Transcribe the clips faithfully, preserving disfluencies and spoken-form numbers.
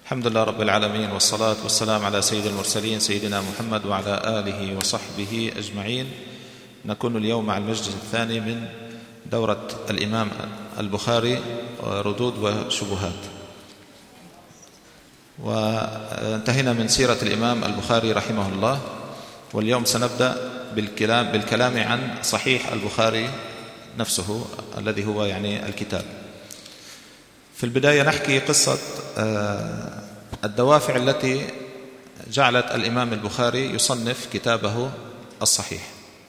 الحمد لله رب العالمين، والصلاة والسلام على سيد المرسلين سيدنا محمد وعلى آله وصحبه أجمعين. نكون اليوم مع المجلس الثاني من دورة الإمام البخاري، ردود وشبهات. وانتهينا من سيرة الإمام البخاري رحمه الله، واليوم سنبدأ بالكلام, بالكلام عن صحيح البخاري نفسه الذي هو يعني الكتاب. في البداية نحكي قصة الدوافع التي جعلت الإمام البخاري يصنف كتابه الصحيح.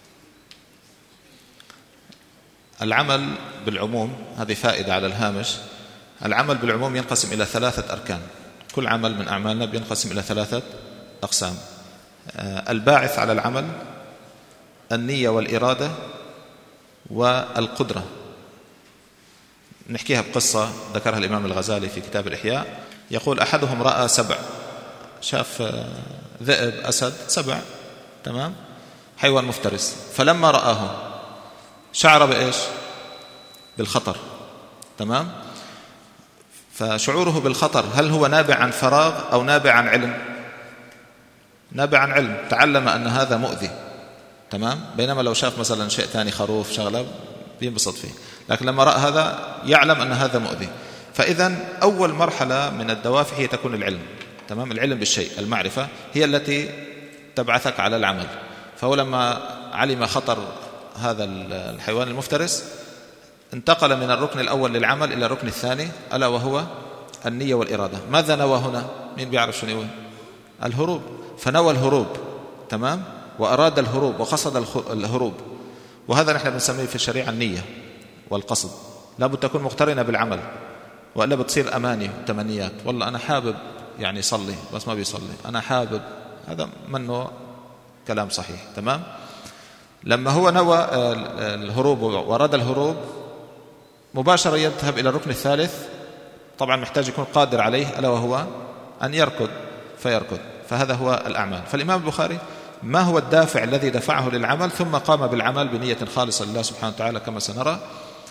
العمل بالعموم، هذه فائدة على الهامش، العمل بالعموم ينقسم إلى ثلاثة أركان. كل عمل من أعمالنا بينقسم إلى ثلاثة أقسام: الباعث على العمل، النية والإرادة، والقدرة. نحكيها بقصة ذكرها الإمام الغزالي في كتاب الإحياء. يقول: أحدهم رأى سبع، شاف ذئب، أسد، سبع، تمام، حيوان مفترس، فلما رآه شعر بإيش؟ بالخطر، تمام. فشعوره بالخطر هل هو نابع عن فراغ أو نابع عن علم؟ نابع عن علم، تعلم أن هذا مؤذي، تمام. بينما لو شاف مثلا شيء ثاني، خروف، شغلة، بينبسط فيه، لكن لما رأى هذا يعلم أن هذا مؤذي. فإذا أول مرحلة من الدوافع هي تكون العلم، تمام. العلم بالشيء، المعرفة هي التي تبعثك على العمل. فهو لما علم خطر هذا الحيوان المفترس انتقل من الركن الأول للعمل إلى الركن الثاني، ألا وهو النية والإرادة. ماذا نوى هنا؟ مين بيعرف شو نوى؟ الهروب. فنوى الهروب، تمام، وأراد الهروب وقصد الهروب. وهذا نحن بنسميه في الشريعة النية والقصد، لابد تكون مقترنة بالعمل، وإلا بتصير أماني وتمنيات. والله أنا حابب يعني صلي بس ما بيصلي، أنا حابب، هذا منه كلام صحيح، تمام. لما هو نوى الهروب وأراد الهروب مباشرة يذهب إلى الركن الثالث. طبعا محتاج يكون قادر عليه، ألا وهو أن يركض فيركض. فهذا هو الأعمال. فالإمام البخاري ما هو الدافع الذي دفعه للعمل؟ ثم قام بالعمل بنية خالصة لله سبحانه وتعالى كما سنرى.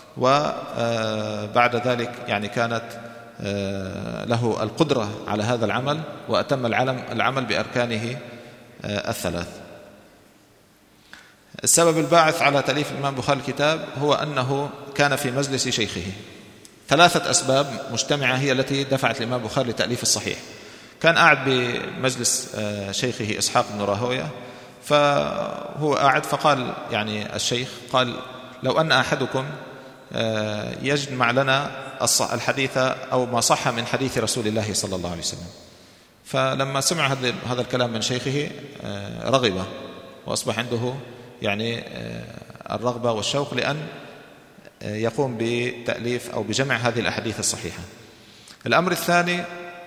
وبعد ذلك يعني كانت له القدرة على هذا العمل، وأتم العمل بأركانه الثلاث. السبب الباعث على تأليف الإمام البخاري الكتاب هو أنه كان في مجلس شيخه. ثلاثة أسباب مجتمعة هي التي دفعت الإمام البخاري لتأليف الصحيح. كان قاعد بمجلس شيخه إسحاق بن راهويه، فهو قاعد فقال يعني الشيخ قال: لو أن أحدكم يجمع لنا الحديث أو ما صح من حديث رسول الله صلى الله عليه وسلم. فلما سمع هذا الكلام من شيخه رغب، وأصبح عنده يعني الرغبة والشوق لأن يقوم بتأليف أو بجمع هذه الأحاديث الصحيحة. الأمر الثاني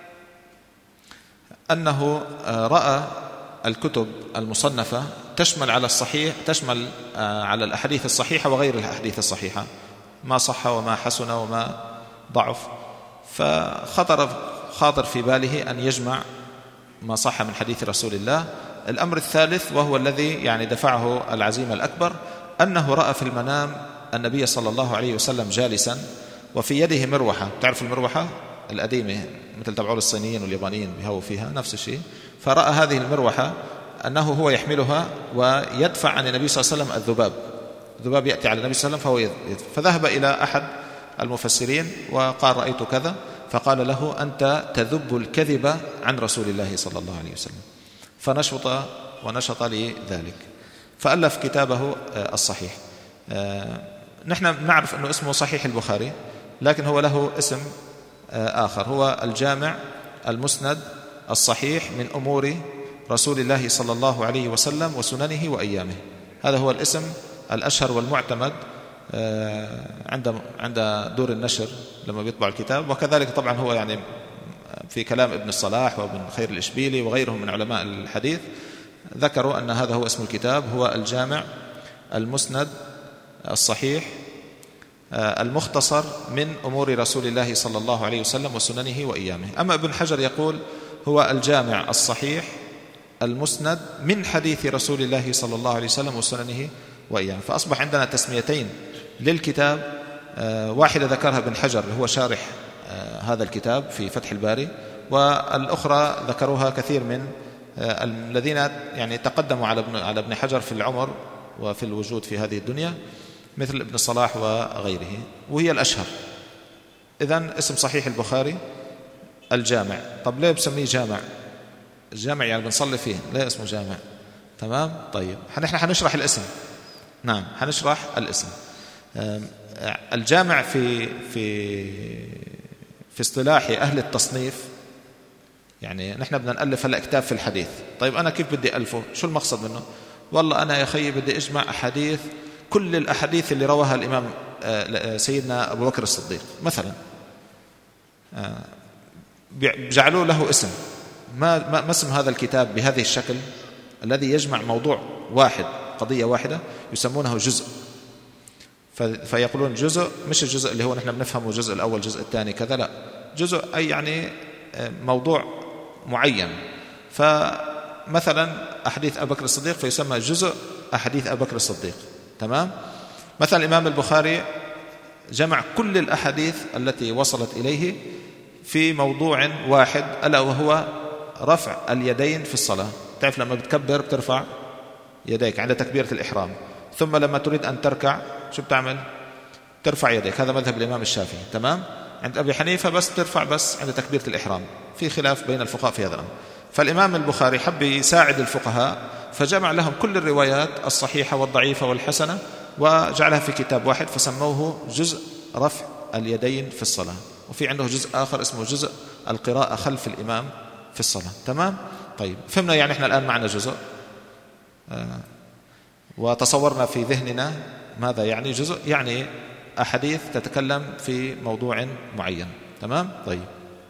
أنه رأى الكتب المصنفة تشمل على الصحيح، تشمل على الأحاديث الصحيحة وغير الأحاديث الصحيحة، ما صح وما حسن وما ضعف. فخطر خاطر في باله أن يجمع ما صح من حديث رسول الله. الأمر الثالث وهو الذي يعني دفعه العزيمة الأكبر، أنه رأى في المنام النبي صلى الله عليه وسلم جالسا وفي يده مروحة. تعرف المروحة القديمة مثل تبعول الصينيين واليابانيين بيهووا فيها، نفس الشيء. فرأى هذه المروحة أنه هو يحملها ويدفع عن النبي صلى الله عليه وسلم الذباب. الذباب يأتي على النبي صلى الله عليه وسلم فهو يدفع. فذهب إلى أحد المفسرين وقال: رأيت كذا. فقال له: أنت تذب الكذب عن رسول الله صلى الله عليه وسلم. فنشط ونشط لذلك، فألف كتابه الصحيح. نحن نعرف أنه اسمه صحيح البخاري، لكن هو له اسم آخر، هو الجامع المسند الصحيح من أمور رسول الله صلى الله عليه وسلم وسننه وأيامه. هذا هو الاسم الأشهر والمعتمد عند عند دور النشر لما بيطبع الكتاب. وكذلك طبعا هو يعني في كلام ابن الصلاح وابن خير الإشبيلي وغيرهم من علماء الحديث ذكروا أن هذا هو اسم الكتاب، هو الجامع المسند الصحيح المختصر من أمور رسول الله صلى الله عليه وسلم وسننه وأيامه. أما ابن حجر يقول: هو الجامع الصحيح المسند من حديث رسول الله صلى الله عليه وسلم وسننه وأيامه. فأصبح عندنا تسميتين للكتاب، واحدة ذكرها ابن حجر هو شارح هذا الكتاب في فتح الباري، والأخرى ذكروها كثير من الذين يعني تقدموا على ابن على ابن حجر في العمر وفي الوجود في هذه الدنيا، مثل ابن صلاح وغيره، وهي الأشهر. إذن اسم صحيح البخاري الجامع. طب ليه بسميه جامع؟ الجامع يعني بنصلي فيه، ليه اسمه جامع؟ تمام. طيب نحن حنشرح الاسم. نعم حنشرح الاسم. الجامع في في في اصطلاح أهل التصنيف، يعني نحن بدنا نألف هلا كتاب في الحديث. طيب أنا كيف بدي ألفه؟ شو المقصد منه؟ والله أنا يا أخي بدي أجمع أحاديث، كل الأحاديث اللي رواها الإمام سيدنا أبو بكر الصديق مثلا، جعلوا له اسم. ما ما اسم هذا الكتاب بهذه الشكل الذي يجمع موضوع واحد، قضية واحدة، يسمونه جزء. فيقولون جزء، مش الجزء اللي هو نحن بنفهمه الجزء الأول الجزء الثاني كذا، لا، جزء أي يعني موضوع معين. فمثلا أحاديث أبو بكر الصديق فيسمى جزء أحاديث أبو بكر الصديق. تمام. مثلا الإمام البخاري جمع كل الأحاديث التي وصلت إليه في موضوع واحد، ألا وهو رفع اليدين في الصلاة. تعرف لما بتكبر بترفع يديك عند تكبيرة الإحرام، ثم لما تريد أن تركع شو بتعمل؟ ترفع يديك. هذا مذهب الإمام الشافعي. تمام. عند أبي حنيفة بس ترفع بس عند تكبيرة الإحرام، في خلاف بين الفقهاء في هذا الأمر. فالإمام البخاري حب يساعد الفقهاء فجمع لهم كل الروايات الصحيحة والضعيفة والحسنة وجعلها في كتاب واحد، فسموه جزء رفع اليدين في الصلاة. وفي عنده جزء آخر اسمه جزء القراءة خلف الإمام في الصلاة. تمام. طيب فهمنا يعني إحنا الآن معنا جزء، آه وتصورنا في ذهننا ماذا يعني جزء، يعني أحاديث تتكلم في موضوع معين. تمام. طيب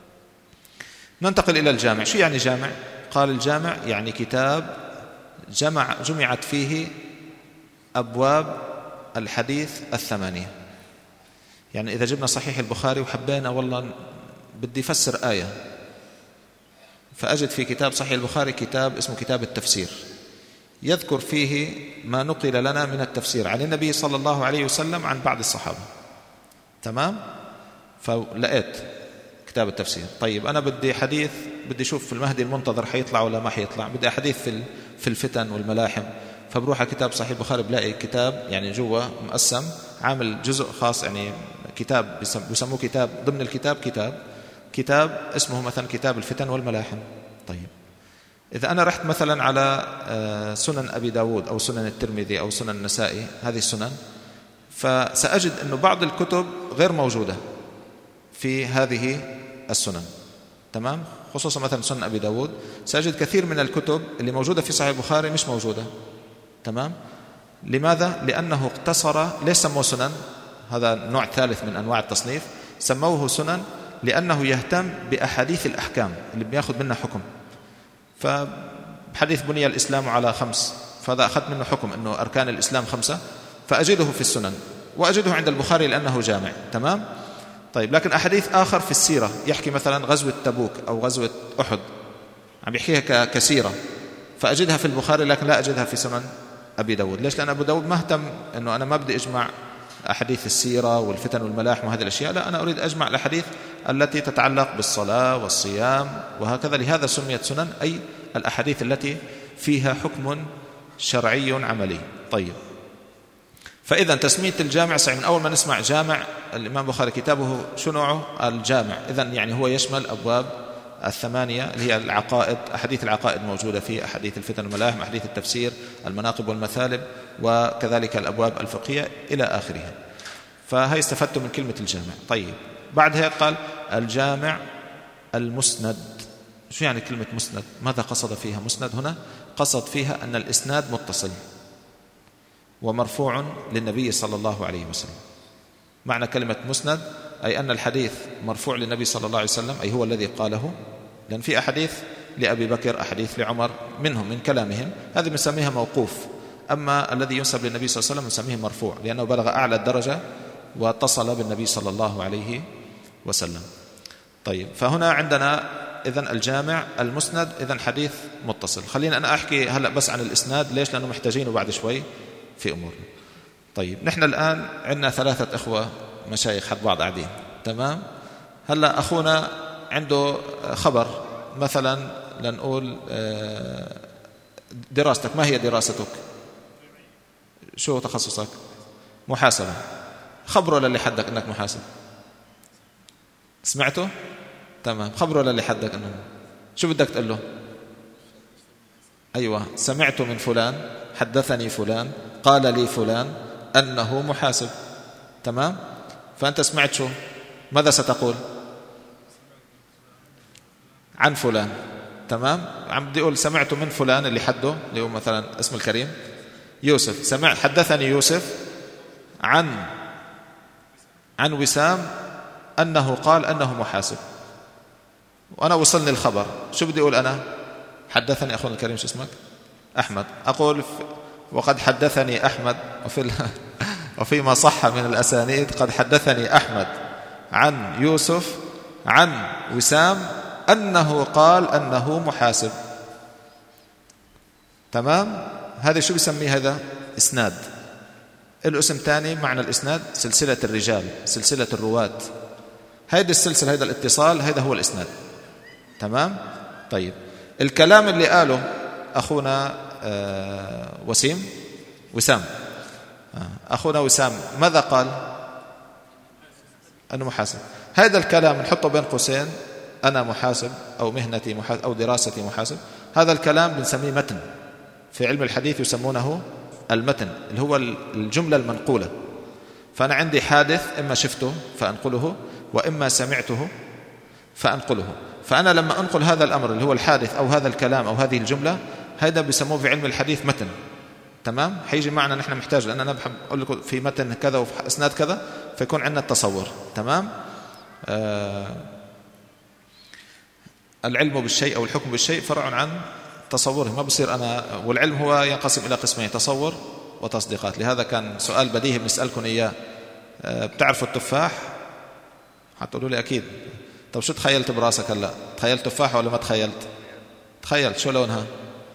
ننتقل إلى الجامع. شو يعني جامع؟ قال الجامع يعني كتاب جمع جمعت فيه أبواب الحديث الثمانية. يعني إذا جبنا صحيح البخاري وحبينا والله بدي أفسر آية، فأجد في كتاب صحيح البخاري كتاب اسمه كتاب التفسير، يذكر فيه ما نقل لنا من التفسير عن النبي صلى الله عليه وسلم عن بعض الصحابة. تمام. فلقيت كتاب التفسير. طيب أنا بدي حديث، بدي أشوف في المهدي المنتظر حيطلع ولا ما حيطلع، بدي حديث في في الفتن والملاحم، فبروح على كتاب صحيح البخاري بلاقي كتاب يعني جوا مقسم، عامل جزء خاص، يعني كتاب بيسموه كتاب ضمن الكتاب كتاب كتاب اسمه مثلا كتاب الفتن والملاحم. طيب إذا أنا رحت مثلا على سنن أبي داود أو سنن الترمذي أو سنن النسائي، هذه السنن، فسأجد أنه بعض الكتب غير موجودة في هذه السنن. تمام. خصوصا مثلا سنن أبي داود سأجد كثير من الكتب اللي موجودة في صحيح البخاري مش موجودة. تمام. لماذا؟ لأنه اقتصر. ليش سموه سنن؟ هذا نوع ثالث من أنواع التصنيف. سموه سنن لأنه يهتم بأحاديث الأحكام اللي بياخذ منها حكم. فحديث بني الإسلام على خمس، فهذا أخذت منه حكم أنه أركان الإسلام خمسة، فأجده في السنن، وأجده عند البخاري لأنه جامع. تمام. طيب لكن أحاديث آخر في السيرة يحكي مثلا غزوة تبوك أو غزوة أحد، عم يحكيها كسيرة، فأجدها في البخاري لكن لا أجدها في سنن أبي داود. ليش؟ لأن أبو داود مهتم أنه أنا ما بدي أجمع أحاديث السيرة والفتن والملاحم وهذه الأشياء، لا، أنا أريد أجمع الأحاديث التي تتعلق بالصلاة والصيام وهكذا. لهذا سميت سنن، أي الأحاديث التي فيها حكم شرعي عملي. طيب فإذا تسمية الجامع صحيح. من أول ما نسمع جامع الإمام البخاري كتابه شو نوعه؟ الجامع. إذن يعني هو يشمل أبواب الثمانية اللي هي العقائد، أحاديث العقائد موجودة فيه، أحاديث الفتن والملاحم، أحاديث التفسير، المناقب والمثالب، وكذلك الأبواب الفقهية إلى آخرها. فهي استفدت من كلمة الجامع. طيب بعد هيك قال الجامع المسند. شو يعني كلمة مسند؟ ماذا قصد فيها مسند هنا؟ قصد فيها أن الإسناد متصل ومرفوع للنبي صلى الله عليه وسلم. معنى كلمة مسند أي أن الحديث مرفوع للنبي صلى الله عليه وسلم، أي هو الذي قاله. لأن في أحاديث لأبي بكر، أحاديث لعمر منهم من كلامهم، هذه بنسميها موقوف. أما الذي ينسب للنبي صلى الله عليه وسلم بنسميه مرفوع، لأنه بلغ أعلى الدرجة واتصل بالنبي صلى الله عليه وسلم. طيب فهنا عندنا إذن الجامع المسند، إذن حديث متصل. خلينا أنا أحكي هلأ بس عن الإسناد. ليش؟ لأنه محتاجينه بعد شوي في أمورنا. طيب نحن الآن عندنا ثلاثة إخوة مشايخ حد بعض قاعدين. تمام. هلأ أخونا عنده خبر مثلا، لنقول دراستك، ما هي دراستك؟ شو تخصصك؟ محاسبة. خبره للي حدك انك محاسب. سمعته؟ تمام. خبره للي حدك انه شو بدك تقول له؟ ايوه، سمعت من فلان، حدثني فلان، قال لي فلان انه محاسب. تمام. فانت سمعت شو؟ ماذا ستقول؟ عن فلان. تمام. عم بدي اقول سمعت من فلان اللي حده، اللي هو مثلا اسم الكريم يوسف. سمع حدثني يوسف عن عن وسام أنه قال أنه محاسب، وأنا وصلني الخبر. شو بدي أقول أنا؟ حدثني أخونا الكريم شو اسمك؟ أحمد. أقول وقد حدثني أحمد، وفي وفيما صح من الأسانيد قد حدثني أحمد عن يوسف عن وسام أنه قال أنه محاسب. تمام. هذا شو بيسميه؟ هذا إسناد. الاسم تاني معنى الإسناد سلسلة الرجال، سلسلة الرواة. هيدا السلسلة، هيدا الاتصال، هيدا هو الإسناد. تمام. طيب، الكلام اللي قاله أخونا آه وسيم وسام آه أخونا وسام ماذا قال؟ أنه محاسب. هذا الكلام نحطه بين قوسين، أنا محاسب أو مهنتي محاسب أو دراستي محاسب. هذا الكلام بنسميه متن. في علم الحديث يسمونه المتن، اللي هو الجملة المنقولة. فأنا عندي حادث، إما شفته فأنقله، وإما سمعته فأنقله. فأنا لما أنقل هذا الأمر اللي هو الحادث أو هذا الكلام أو هذه الجملة، هذا بيسموه في علم الحديث متن. تمام. حيجي معنا نحن محتاج، لأن أنا بحب أقول لكم في متن كذا وفي إسناد كذا، فيكون عندنا التصور. تمام. آه العلم بالشيء أو الحكم بالشيء فرع عن تصوره. ما بصير أنا، والعلم هو ينقسم إلى قسمين، تصور وتصديقات. لهذا كان سؤال بديهي بنسألكم إياه، بتعرفوا التفاح؟ حتقولوا لي أكيد. طب شو تخيلت براسك هلأ؟ تخيلت تفاحة ولا ما تخيلت؟ تخيلت. شو لونها؟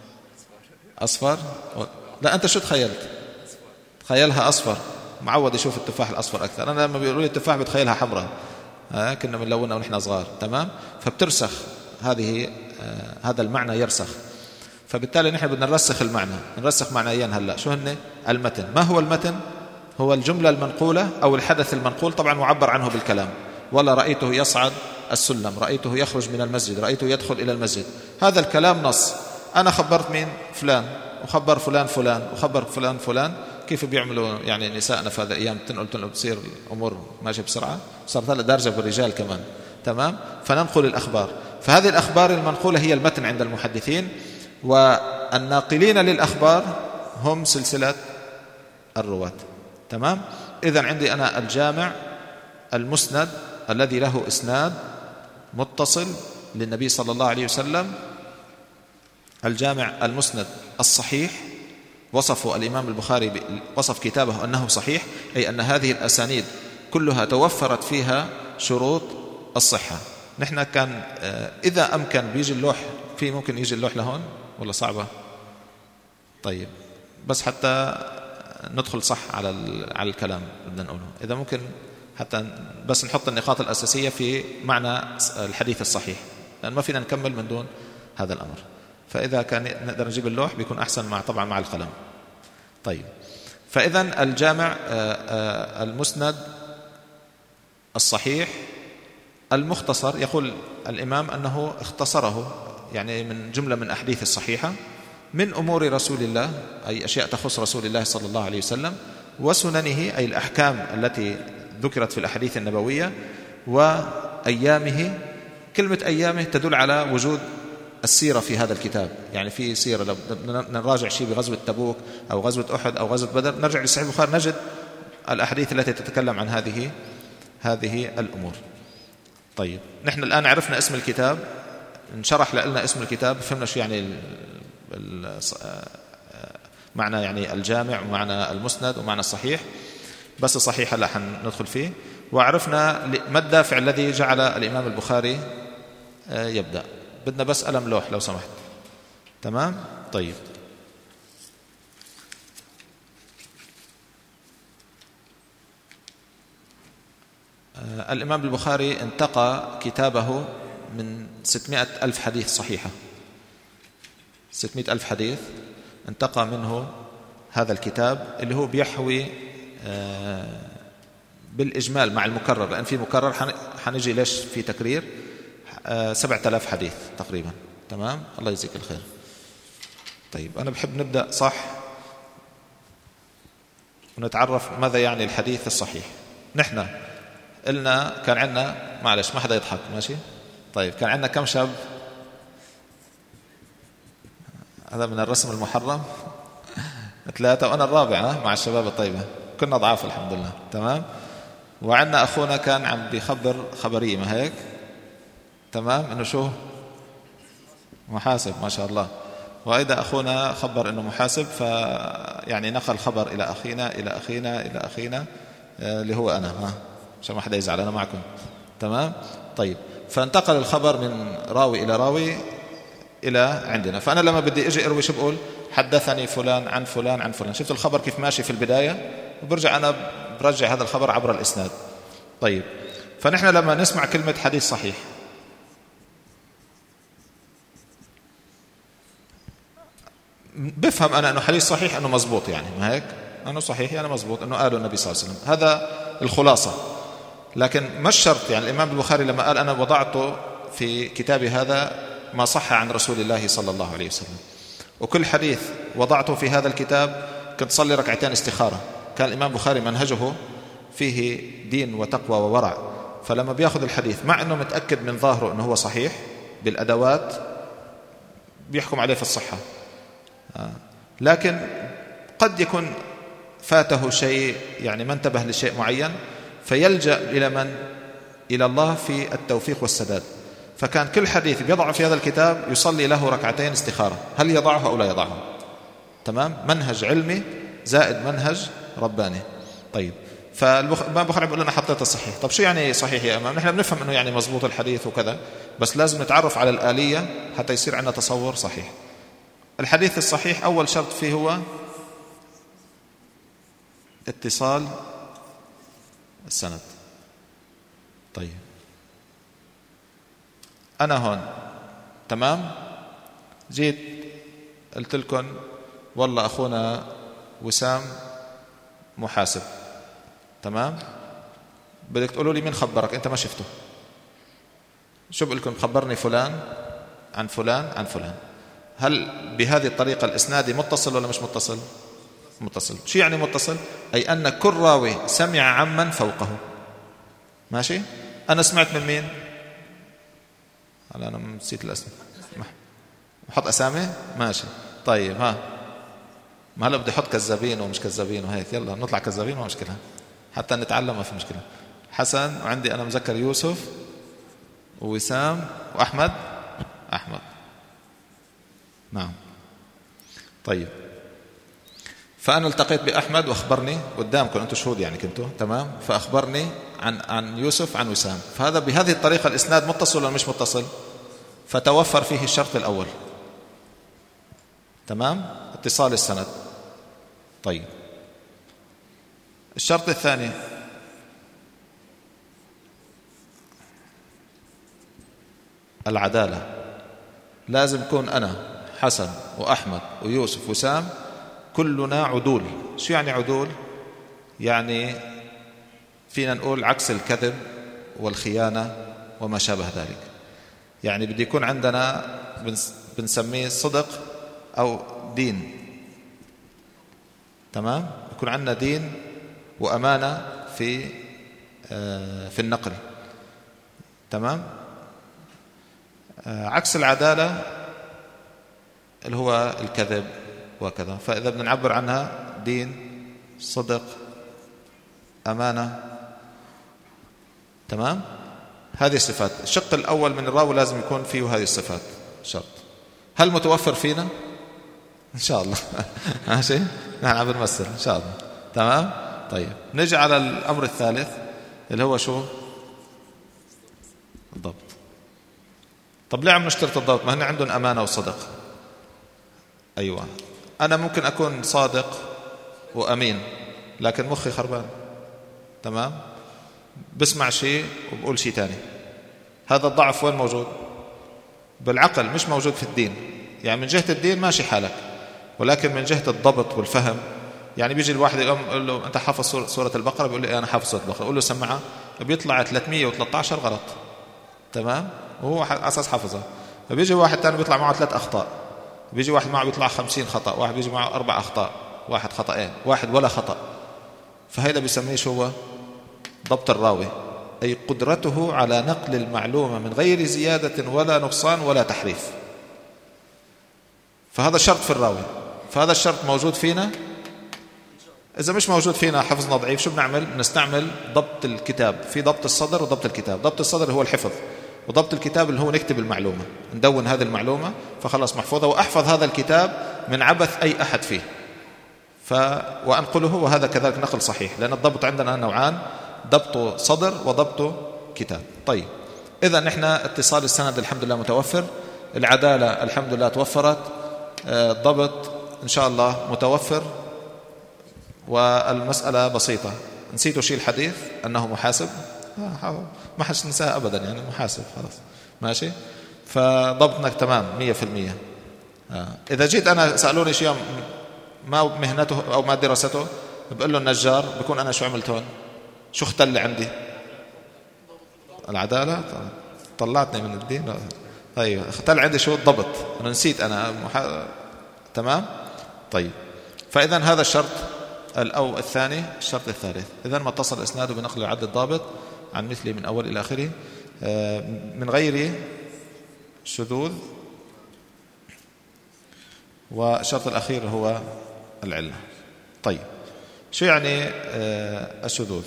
أصفر؟ لا، أنت شو تخيلت؟ تخيلها أصفر. معود يشوف التفاح الأصفر أكثر. أنا لما بيقولوا لي التفاح بتخيلها حمراء. آه كنا بنلونها ونحن صغار. تمام. فبترسخ هذه آه هذا المعنى يرسخ. فبالتالي نحن بدنا نرسخ المعنى، نرسخ معنيين هلا. شو هن؟ المتن. ما هو المتن؟ هو الجملة المنقولة أو الحدث المنقول، طبعا معبر عنه بالكلام. ولا رأيته يصعد السلم، رأيته يخرج من المسجد، رأيته يدخل إلى المسجد. هذا الكلام نص. أنا خبرت مين؟ فلان، وخبر فلان فلان، وخبر فلان فلان. كيف بيعملوا يعني نسائنا في هذا الأيام؟ تنقل تنقل بتصير أمور ماشي بسرعة، صارت هلا دارجة بالرجال كمان. تمام. فننقل الأخبار. فهذه الأخبار المنقولة هي المتن عند المحدثين، والناقلين للأخبار هم سلسلة الرواة. تمام. إذن عندي أنا الجامع المسند الذي له إسناد متصل للنبي صلى الله عليه وسلم. الجامع المسند الصحيح وصفه الإمام البخاري، وصف كتابه أنه صحيح، أي أن هذه الأسانيد كلها توفرت فيها شروط الصحة. نحن كان إذا أمكن بيجي اللوح، في ممكن يجي اللوح لهون ولا صعبة؟ طيب، بس حتى ندخل صح على على الكلام بدنا نقوله، إذا ممكن حتى بس نحط النقاط الأساسية في معنى الحديث الصحيح، لأن ما فينا نكمل من دون هذا الأمر. فإذا كان نقدر نجيب اللوح بيكون أحسن مع طبعا مع القلم. طيب، فإذا الجامع المسند الصحيح المختصر، يقول الإمام أنه اختصره، يعني من جملة من أحاديث الصحيحة من أمور رسول الله، أي أشياء تخص رسول الله صلى الله عليه وسلم، وسننه أي الأحكام التي ذكرت في الأحاديث النبوية، وأيامه. كلمة أيامه تدل على وجود السيرة في هذا الكتاب، يعني في سيرة. لو نراجع شيء بغزوة تبوك أو غزوة أحد أو غزوة بدر، نرجع لصحيح البخاري نجد الأحاديث التي تتكلم عن هذه هذه الأمور. طيب، نحن الآن عرفنا اسم الكتاب، انشرح لنا اسم الكتاب، فهمنا شو يعني ال ال معنى يعني الجامع ومعنى المسند ومعنى الصحيح. بس الصحيح هلا حندخل فيه. وعرفنا ما الدافع الذي جعل الإمام البخاري يبدأ. بدنا بس قلم لوح لو سمحت. تمام. طيب، الإمام البخاري انتقى كتابه من ستمائة ألف حديث صحيحة، ستمائة ألف حديث انتقى منه هذا الكتاب اللي هو بيحوي بالإجمال مع المكرر، لأن في مكرر حنجي ليش في تكرير، سبعة آلاف حديث تقريبا. تمام، الله يجزيك الخير. طيب أنا بحب نبدأ صح ونتعرف ماذا يعني الحديث الصحيح. نحن قلنا كان عندنا، معلش ما حدا يضحك ماشي، طيب كان عندنا كم شاب؟ هذا من الرسم المحرم ثلاثة وأنا الرابع مع الشباب الطيبة، كنا ضعاف الحمد لله. تمام، وعندنا أخونا كان عم بيخبر خبرية ما هيك، تمام، إنه شو محاسب ما شاء الله، وأيضا أخونا خبر إنه محاسب، فيعني نقل خبر إلى أخينا إلى أخينا إلى أخينا اللي هو أنا، ها عشان ما حدا يزعل أنا معكم. تمام، طيب فانتقل الخبر من راوي إلى راوي إلى عندنا. فأنا لما بدي أجي أروي شو بقول؟ حدثني فلان عن فلان عن فلان. شفت الخبر كيف ماشي في البداية، وبرجع أنا برجع هذا الخبر عبر الإسناد. طيب فنحن لما نسمع كلمة حديث صحيح بفهم أنا أنه حديث صحيح أنه مزبوط، يعني ما هيك، أنه صحيح يعني مزبوط، أنه قاله النبي صلى الله عليه وسلم، هذا الخلاصة. لكن مش شرط، يعني الإمام البخاري لما قال أنا وضعته في كتابي هذا ما صح عن رسول الله صلى الله عليه وسلم، وكل حديث وضعته في هذا الكتاب كنت صلي ركعتين استخارة. كان الإمام البخاري منهجه فيه دين وتقوى وورع، فلما بياخذ الحديث مع أنه متأكد من ظاهره أنه هو صحيح بالأدوات بيحكم عليه في الصحة، لكن قد يكون فاته شيء، يعني ما انتبه لشيء معين، فيلجأ إلى من؟ إلى الله في التوفيق والسداد. فكان كل حديث بيضع في هذا الكتاب يصلي له ركعتين استخارة، هل يضعه أو لا يضعه. تمام، منهج علمي زائد منهج رباني. طيب فالإمام البخاري بيقول لنا حطيت الصحيح. طب شو يعني صحيح يا إمام؟ نحن بنفهم أنه يعني مزبوط الحديث وكذا، بس لازم نتعرف على الآلية حتى يصير عندنا تصور صحيح. الحديث الصحيح أول شرط فيه هو اتصال السند. طيب أنا هون تمام، جيت قلت لكم والله أخونا وسام محاسب، تمام، بدك تقولوا لي مين خبرك؟ أنت ما شفته، شو بقول لكم؟ خبرني فلان عن فلان عن فلان. هل بهذه الطريقة الإسنادي متصل ولا مش متصل؟ متصل. شو يعني متصل؟ أي أن كل راوي سمع عمن فوقه. ماشي، أنا سمعت من مين؟ أنا نسيت الأسماء، حط أسامي. ماشي طيب، ها ما هلا بدي أحط كذابين ومش كذابين وهيك، يلا نطلع كذابين، ما مشكلة حتى نتعلم، ما في مشكلة. حسن، وعندي أنا مذكر يوسف ووسام وأحمد. أحمد نعم. طيب فأنا التقيت بأحمد وأخبرني قدامكم أنتم شهود يعني كنتوا، تمام، فأخبرني عن عن يوسف عن وسام. فهذا بهذه الطريقة الإسناد متصل ولا مش متصل؟ فتوفر فيه الشرط الأول، تمام، اتصال السند. طيب الشرط الثاني العدالة. لازم يكون أنا حسن وأحمد ويوسف وسام كلنا عدول. شو يعني عدول؟ يعني فينا نقول عكس الكذب والخيانة وما شابه ذلك. يعني بدي يكون عندنا بنسميه صدق أو دين، تمام، يكون عندنا دين وأمانة في في النقل، تمام. عكس العدالة اللي هو الكذب وكذا. فإذا بدنا نعبر عنها دين، صدق، أمانة، تمام، هذه الصفات. الشق الأول من الراوي لازم يكون فيه هذه الصفات شرط. هل متوفر فينا؟ إن شاء الله ماشي، نحن عم بنمثل إن شاء الله، تمام. طيب نجي على الأمر الثالث اللي هو شو؟ الضبط. طب ليه عم نشترط الضبط؟ ما هن عندهم أمانة وصدق. أيوة، أنا ممكن أكون صادق وأمين لكن مخي خربان، تمام، بسمع شيء وبقول شيء تاني. هذا الضعف وين موجود؟ بالعقل مش موجود في الدين. يعني من جهة الدين ماشي حالك، ولكن من جهة الضبط والفهم، يعني بيجي الواحد يقول له أنت حافظ سورة البقرة، بيقول لي أنا حافظ سورة البقرة، أقول له سمعها، بيطلع ثلاثمية وثلاثة عشر غلط، تمام، وهو أساس حافظها. فبيجي واحد تاني بيطلع معه ثلاث أخطاء، بيجي واحد معه بيطلع خمسين خطأ، واحد بيجي معه أربع أخطاء، واحد خطأين، واحد ولا خطأ. فهذا بيسميه شو هو؟ ضبط الراوي، أي قدرته على نقل المعلومة من غير زيادة ولا نقصان ولا تحريف. فهذا الشرط في الراوي، فهذا الشرط موجود فينا. إذا مش موجود فينا حفظنا ضعيف، شو بنعمل؟ بنستعمل ضبط الكتاب. في ضبط الصدر وضبط الكتاب. ضبط الصدر هو الحفظ، وضبط الكتاب اللي هو نكتب المعلومة، ندون هذه المعلومة فخلص محفوظة، وأحفظ هذا الكتاب من عبث أي أحد فيه ف... وأنقله، وهذا كذلك نقل صحيح، لأن الضبط عندنا نوعان، ضبط صدر وضبط كتاب. طيب، إذا نحن اتصال السند الحمد لله متوفر، العدالة الحمد لله توفرت، الضبط إن شاء الله متوفر، والمسألة بسيطة. نسيتوا شيء الحديث أنه محاسب، ما حش ننساه أبدا، يعني محاسب خلاص ماشي. فضبطنا تمام مية في المية. إذا جيت أنا سألوني شيء ما مهنته أو ما دراسته، بقول له النجار، بكون أنا شو عملت هون؟ شو اختل عندي؟ العدالة طلعتني من الدين. أيوة، اختل عندي شو؟ الضبط. أنا نسيت أنا محا... تمام. طيب، فإذا هذا الشرط الأو الثاني. الشرط الثالث، إذا ما اتصل إسناده بنقل العدل الضابط عن مثله من أول إلى آخره من غير شذوذ. والشرط الأخير هو العلة. طيب، شو يعني الشذوذ؟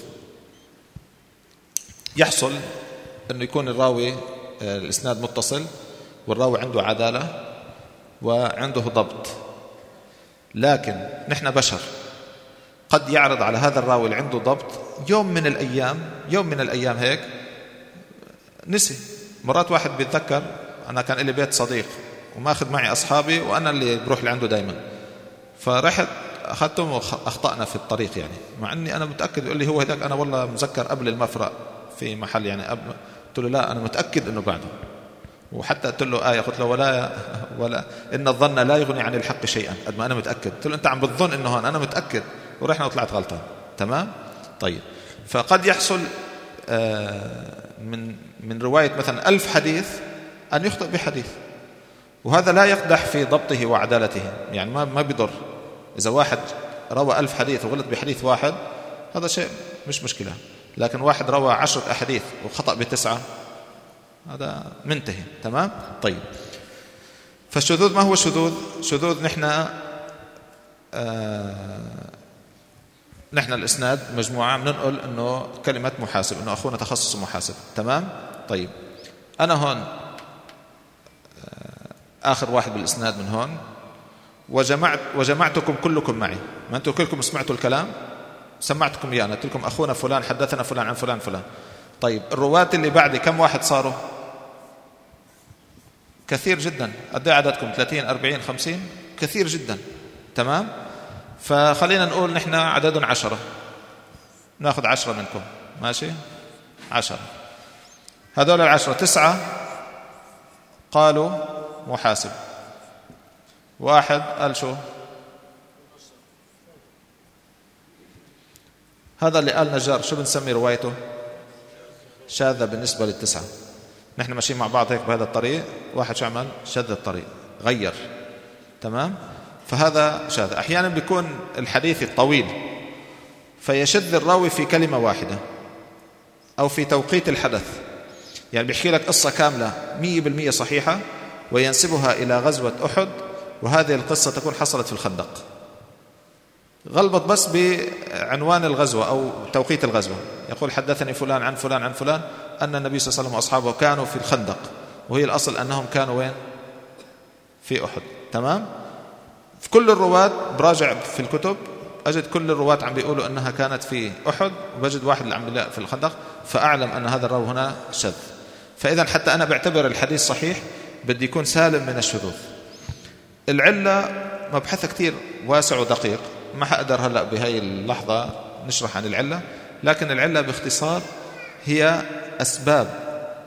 يحصل أنه يكون الراوي الإسناد متصل، والراوي عنده عدالة وعنده ضبط، لكن نحن بشر، قد يعرض على هذا الراوي اللي عنده ضبط يوم من الأيام يوم من الأيام هيك نسي. مرات واحد بيتذكر، أنا كان لي بيت صديق وماخذ معي أصحابي وأنا اللي بروح لعنده دايما، فرحت أخذتهم وأخطأنا في الطريق، يعني مع أني أنا متأكد. يقول لي هو هذاك، أنا والله مذكر قبل المفرق في محل يعني قبل. قلت له لا، أنا متأكد أنه بعده. وحتى قلت له آية، قلت له ولا ولا إن الظن لا يغني عن الحق شيئا، قد ما أنا متأكد. قلت له أنت عم بتظن إنه هون، أنا متأكد. ورحنا وطلعت غلطان. تمام. طيب، فقد يحصل من من رواية مثلا ألف حديث أن يخطئ بحديث، وهذا لا يقدح في ضبطه وعدالته، يعني ما ما بيضر. إذا واحد روى ألف حديث وغلط بحديث واحد، هذا شيء مش مشكلة. لكن واحد روى عشرة أحاديث وخطأ بتسعة، هذا منتهي. تمام. طيب، فالشذوذ ما هو الشذوذ؟ شذوذ نحن آه نحن الإسناد مجموعة بننقل إنه كلمة محاسب، إنه أخونا تخصص محاسب. تمام. طيب، أنا هون آه آخر واحد بالإسناد من هون، وجمعت وجمعتكم كلكم معي، ما أنتم كلكم سمعتوا الكلام، سمعتكم إياه. أنا قلت لكم أخونا فلان حدثنا فلان عن فلان فلان. طيب، الرواة اللي بعدي كم واحد صاروا؟ كثير جدا. قد ايه عددكم؟ ثلاثين أربعين خمسين؟ كثير جدا. تمام. فخلينا نقول نحن عددنا عشرة، ناخذ عشرة منكم، ماشي؟ عشرة. هذول العشرة تسعة قالوا محاسب، واحد قال شو؟ هذا اللي قال نجار، شو بنسمي روايته؟ شاذة بالنسبة للتسعة. نحن ماشيين مع بعض هيك بهذا الطريق، واحد شو عمل؟ شذ الطريق، غير. تمام. فهذا شاذ. أحيانا بيكون الحديث الطويل فيشذ الراوي في كلمة واحدة أو في توقيت الحدث، يعني بيحكي لك قصة كاملة مية بالمية صحيحة وينسبها إلى غزوة أحد، وهذه القصة تكون حصلت في الخندق، غلبت بس بعنوان الغزوة أو توقيت الغزوة. يقول حدثني فلان عن فلان عن فلان أن النبي صلى الله عليه وسلم وأصحابه كانوا في الخندق، وهي الأصل أنهم كانوا وين؟ في أحد. تمام. في كل الرواة براجع في الكتب أجد كل الرواة عم بيقولوا أنها كانت في أحد، وبجد واحد اللي عم بيلاقي في الخندق، فأعلم أن هذا الراوي هنا شذ. فإذا حتى أنا بعتبر الحديث صحيح بدي يكون سالم من الشذوذ. العلة مبحث كتير واسع ودقيق، ما حقدر هلأ بهاي اللحظة نشرح عن العلة، لكن العلة باختصار هي أسباب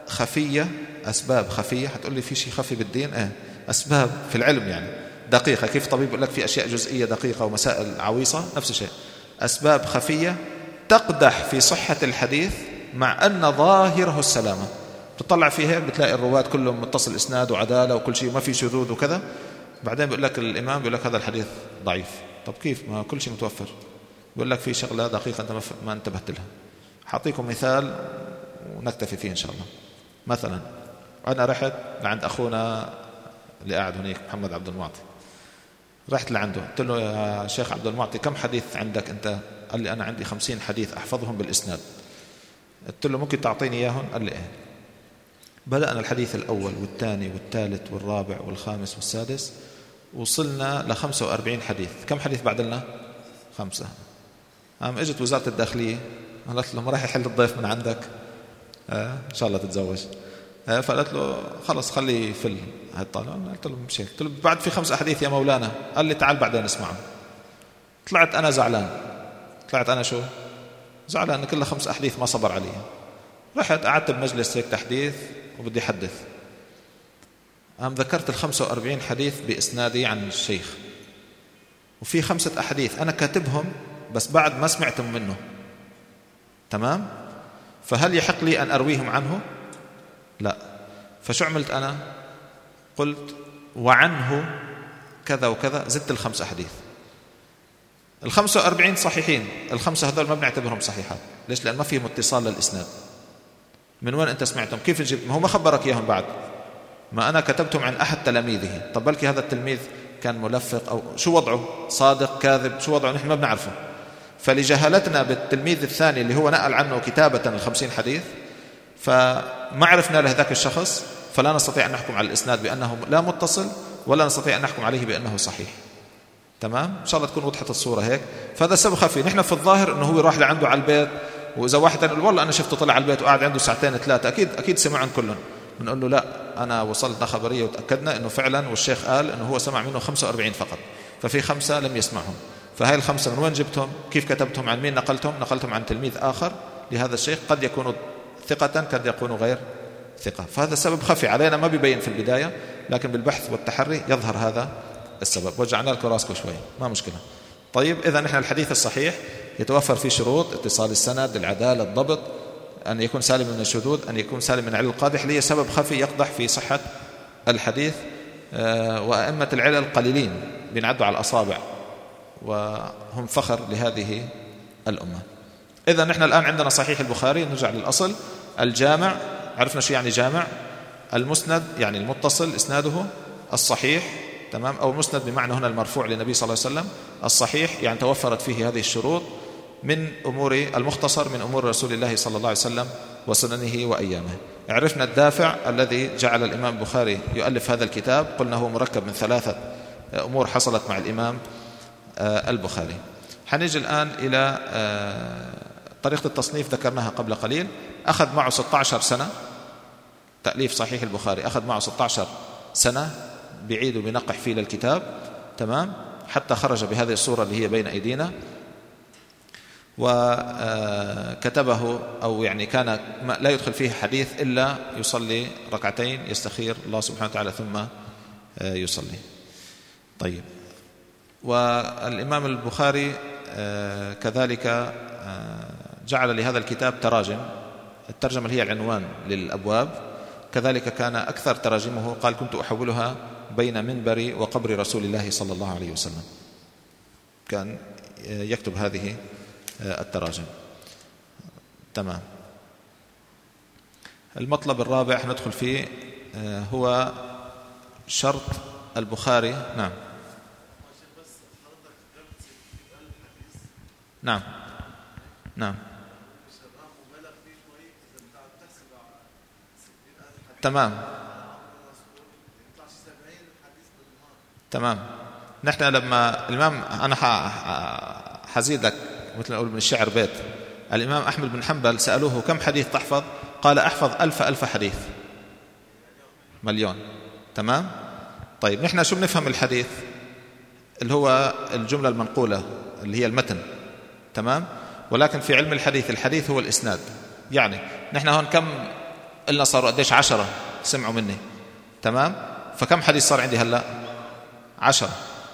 خفية، أسباب خفية. هتقول لي في شيء خفي بالدين؟ اه أسباب في العلم يعني دقيقة، كيف طبيب يقول لك في أشياء جزئية دقيقة ومسائل عويصة، نفس الشيء أسباب خفية تقدح في صحة الحديث مع أن ظاهره السلامة. تطلع فيها بتلاقي الرواة كلهم متصل إسناد وعدالة وكل شيء وما في شذوذ وكذا، بعدين بيقول لك الإمام بيقول لك هذا الحديث ضعيف. طب كيف؟ ما كل شيء متوفر. بيقول لك في شغلة دقيقة أنت ما انتبهت لها. حاعطيكم مثال ونكتفي فيه إن شاء الله. مثلا أنا رحت لعند أخونا اللي قاعد هناك محمد عبد المعطي، رحت لعنده قلت له يا شيخ عبد المعطي كم حديث عندك أنت؟ قال لي أنا عندي خمسين حديث أحفظهم بالإسناد. قلت له ممكن تعطيني إياهم؟ قال لي إيه. بدأنا الحديث الأول والثاني والثالث والرابع والخامس والسادس، وصلنا لخمسة وأربعين حديث. كم حديث بعد لنا؟ خمسة. قام اجت وزارة الداخلية قالت له ما راح يحل الضيف من عندك؟ آه إن شاء الله تتزوج. آه فقالت له خلص خلي فل هالطالع. قلت له مش هيك. قلت له بعد في خمس أحاديث يا مولانا. قال لي تعال بعدين اسمعهم. طلعت أنا زعلان. طلعت أنا شو؟ زعلان أن كل خمس أحاديث ما صبر عليها. رحت قعدت بمجلس هيك تحديث وبدي أحدث. قام ذكرت الخمسة وأربعين حديث بإسنادي عن الشيخ، وفي خمسة أحاديث أنا كاتبهم بس بعد ما سمعتم منه. تمام؟ فهل يحق لي أن أرويهم عنه؟ لا. فشو عملت أنا؟ قلت وعنه كذا وكذا، زدت الخمس أحاديث. الخمسة وأربعين صحيحين، الخمسة هذول ما بنعتبرهم صحيحات. ليش؟ لأن ما فيهم اتصال للإسناد. من وين أنت سمعتم؟ كيف جبت؟ ما هو ما خبرك إياهم بعد، ما أنا كتبتهم عن أحد تلاميذه. طب بلكي هذا التلميذ كان ملفق أو شو وضعه؟ صادق كاذب؟ شو وضعه؟ نحن ما بنعرفه. فلجهالتنا بالتلميذ الثاني اللي هو نقل عنه كتابة الخمسين حديث، فما عرفنا له ذاك الشخص، فلا نستطيع أن نحكم على الإسناد بأنه لا متصل، ولا نستطيع أن نحكم عليه بأنه صحيح. تمام؟ إن شاء الله تكون وضحت الصورة هيك. فهذا سبب خفي. نحن في الظاهر أنه هو راح لعنده على البيت، وإذا واحد يقول والله أنا شفته طلع على البيت وقاعد عنده ساعتين ثلاثة، أكيد أكيد سمع عن كلهم. بنقول له لا، أنا وصلتنا خبرية وتأكدنا أنه فعلا والشيخ قال أنه هو سمع منه خمسة وأربعين فقط، ففي خمسة لم يسمعهم. فهاي الخمسة من وين جبتهم؟ كيف كتبتهم؟ عن مين نقلتهم؟ نقلتهم عن تلميذ آخر لهذا الشيخ، قد يكون ثقة قد يكون غير ثقة. فهذا سبب خفي علينا ما بيبين في البداية، لكن بالبحث والتحري يظهر هذا السبب. وجعنا لكم راسكم شوي، ما مشكلة. طيب إذا نحن الحديث الصحيح يتوفر فيه شروط: اتصال السند، العدالة، الضبط، أن يكون سالم من الشذوذ، أن يكون سالم من علل القادح، اللي هي سبب خفي يقدح في صحة الحديث. وأئمة العلل قليلين بينعدوا على الأصابع، وهم فخر لهذه الأمة. إذا نحن الآن عندنا صحيح البخاري. نرجع للأصل. الجامع، عرفنا شو يعني جامع. المسند يعني المتصل إسناده. الصحيح، تمام، أو المسند بمعنى هنا المرفوع للنبي صلى الله عليه وسلم. الصحيح يعني توفرت فيه هذه الشروط. من أمور المختصر من أمور رسول الله صلى الله عليه وسلم وسننه وأيامه. عرفنا الدافع الذي جعل الإمام البخاري يؤلف هذا الكتاب. قلنا هو مركب من ثلاثة أمور حصلت مع الإمام البخاري. حنيجي الآن إلى طريقة التصنيف، ذكرناها قبل قليل. أخذ معه ستة عشر سنة تأليف صحيح البخاري، أخذ معه ستة عشر سنة بعيد وبنقح فيه للكتاب، تمام، حتى خرج بهذه الصورة اللي هي بين أيدينا. وكتبه أو يعني كان لا يدخل فيه حديث إلا يصلي ركعتين يستخير الله سبحانه وتعالى ثم يصلي. طيب، والإمام البخاري كذلك جعل لهذا الكتاب تراجم. الترجمة اللي هي العنوان للأبواب. كذلك كان أكثر تراجمه قال كنت أحولها بين منبري وقبر رسول الله صلى الله عليه وسلم. كان يكتب هذه التراجم. تمام. المطلب الرابع ندخل فيه هو شرط البخاري. نعم نعم نعم تمام تمام. نحن لما الإمام، أنا حزيدك مثل نقول من الشعر بيت، الإمام أحمد بن حنبل سألوه كم حديث تحفظ؟ قال أحفظ ألف ألف حديث، مليون. تمام. طيب نحن شو بنفهم الحديث؟ اللي هو الجملة المنقولة اللي هي المتن، تمام. ولكن في علم الحديث الحديث هو الإسناد. يعني نحن هون كم قلنا صاروا قديش؟ عشرة سمعوا مني. تمام. فكم حديث صار عندي هلأ؟ عشرة.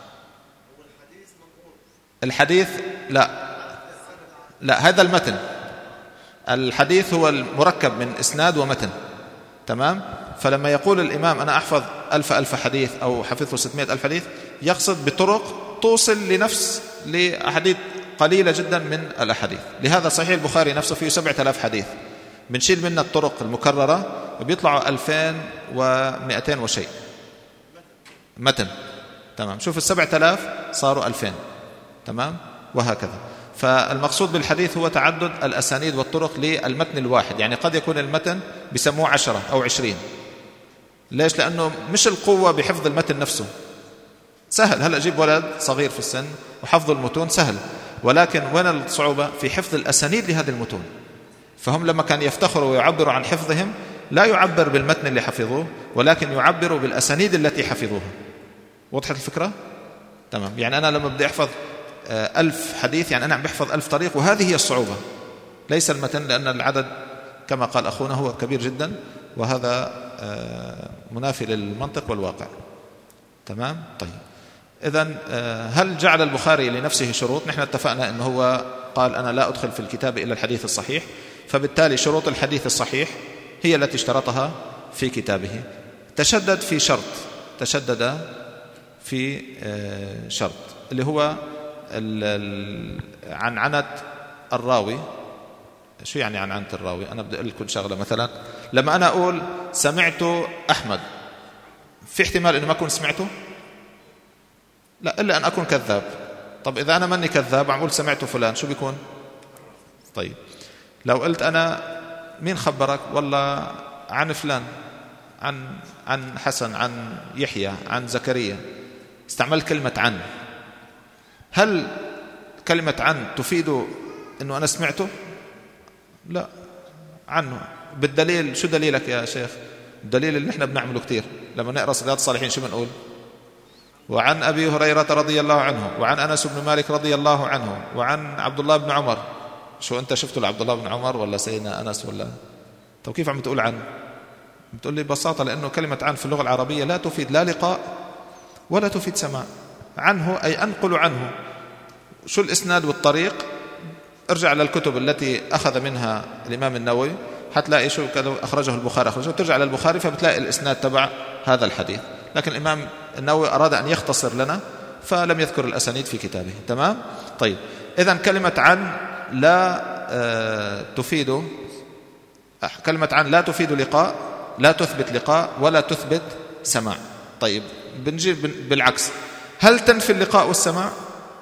الحديث لا لا هذا المتن. الحديث هو المركب من إسناد ومتن. تمام. فلما يقول الإمام أنا أحفظ ألف ألف حديث أو حفظه ستمائة ألف حديث، يقصد بطرق توصل لنفس لأحاديث قليلة جدا من الأحاديث. لهذا صحيح البخاري نفسه فيه سبعة آلاف حديث، بنشيل منها الطرق المكررة وبيطلعوا ألفين ومئتين وشيء متن. تمام. شوف السبعة آلاف صاروا ألفين. تمام. وهكذا. فالمقصود بالحديث هو تعدد الأسانيد والطرق للمتن الواحد. يعني قد يكون المتن بسموه عشرة أو عشرين. ليش؟ لأنه مش القوة بحفظ المتن نفسه، سهل. هلأ جيب ولد صغير في السن وحفظ المتون سهل، ولكن وين الصعوبة؟ في حفظ الأسانيد لهذه المتون. فهم لما كان يفتخروا ويعبروا عن حفظهم لا يعبر بالمتن اللي حفظوه، ولكن يعبروا بالأسانيد التي حفظوها. وضحت الفكرة؟ تمام. يعني أنا لما بدي أحفظ ألف حديث، يعني أنا عم بحفظ ألف طريق، وهذه هي الصعوبة، ليس المتن، لأن العدد كما قال أخونا هو كبير جدا، وهذا منافي للمنطق والواقع. تمام. طيب إذن هل جعل البخاري لنفسه شروط؟ نحن اتفقنا أنه هو قال أنا لا أدخل في الكتاب إلا الحديث الصحيح، فبالتالي شروط الحديث الصحيح هي التي اشترطها في كتابه. تشدد في شرط، تشدد في شرط اللي هو عنعنة الراوي. شو يعني عنعنة الراوي؟ أنا بدي أقول لكم شغلة. مثلا لما أنا أقول سمعت أحمد، في احتمال أنه ما أكون سمعته؟ لا، إلا أن أكون كذاب. طب إذا أنا مني كذاب عم أقول سمعت فلان، شو بيكون؟ طيب لو قلت أنا مين خبرك؟ والله عن فلان، عن عن حسن، عن يحيى، عن زكريا، استعمل كلمة عن. هل كلمة عن تفيد أنه أنا سمعته؟ لا، عنه. بالدليل، شو دليلك يا شيخ؟ الدليل اللي احنا بنعمله كتير لما نقرأ رياض الصالحين، شو بنقول؟ وعن أبي هريرة رضي الله عنه، وعن أنس بن مالك رضي الله عنه، وعن عبد الله بن عمر. شو أنت شفته لعبد الله بن عمر ولا سيدنا أنس ولا؟ طب كيف عم تقول عن؟ بتقول لي ببساطة لأنه كلمة عن في اللغة العربية لا تفيد لا لقاء ولا تفيد سماع. عنه أي أنقل عنه. شو الإسناد والطريق؟ ارجع للكتب التي أخذ منها الإمام النووي حتلاقي شو أخرجه البخاري، أخرجه، ترجع للبخاري فبتلاقي الإسناد تبع هذا الحديث. لكن الإمام النووي أراد أن يختصر لنا فلم يذكر الأسانيد في كتابه. تمام؟ طيب إذن كلمة عن لا آه تفيد، كلمة عن لا تفيد لقاء، لا تثبت لقاء ولا تثبت سماع. طيب بنجيب بالعكس، هل تنفي اللقاء والسماع؟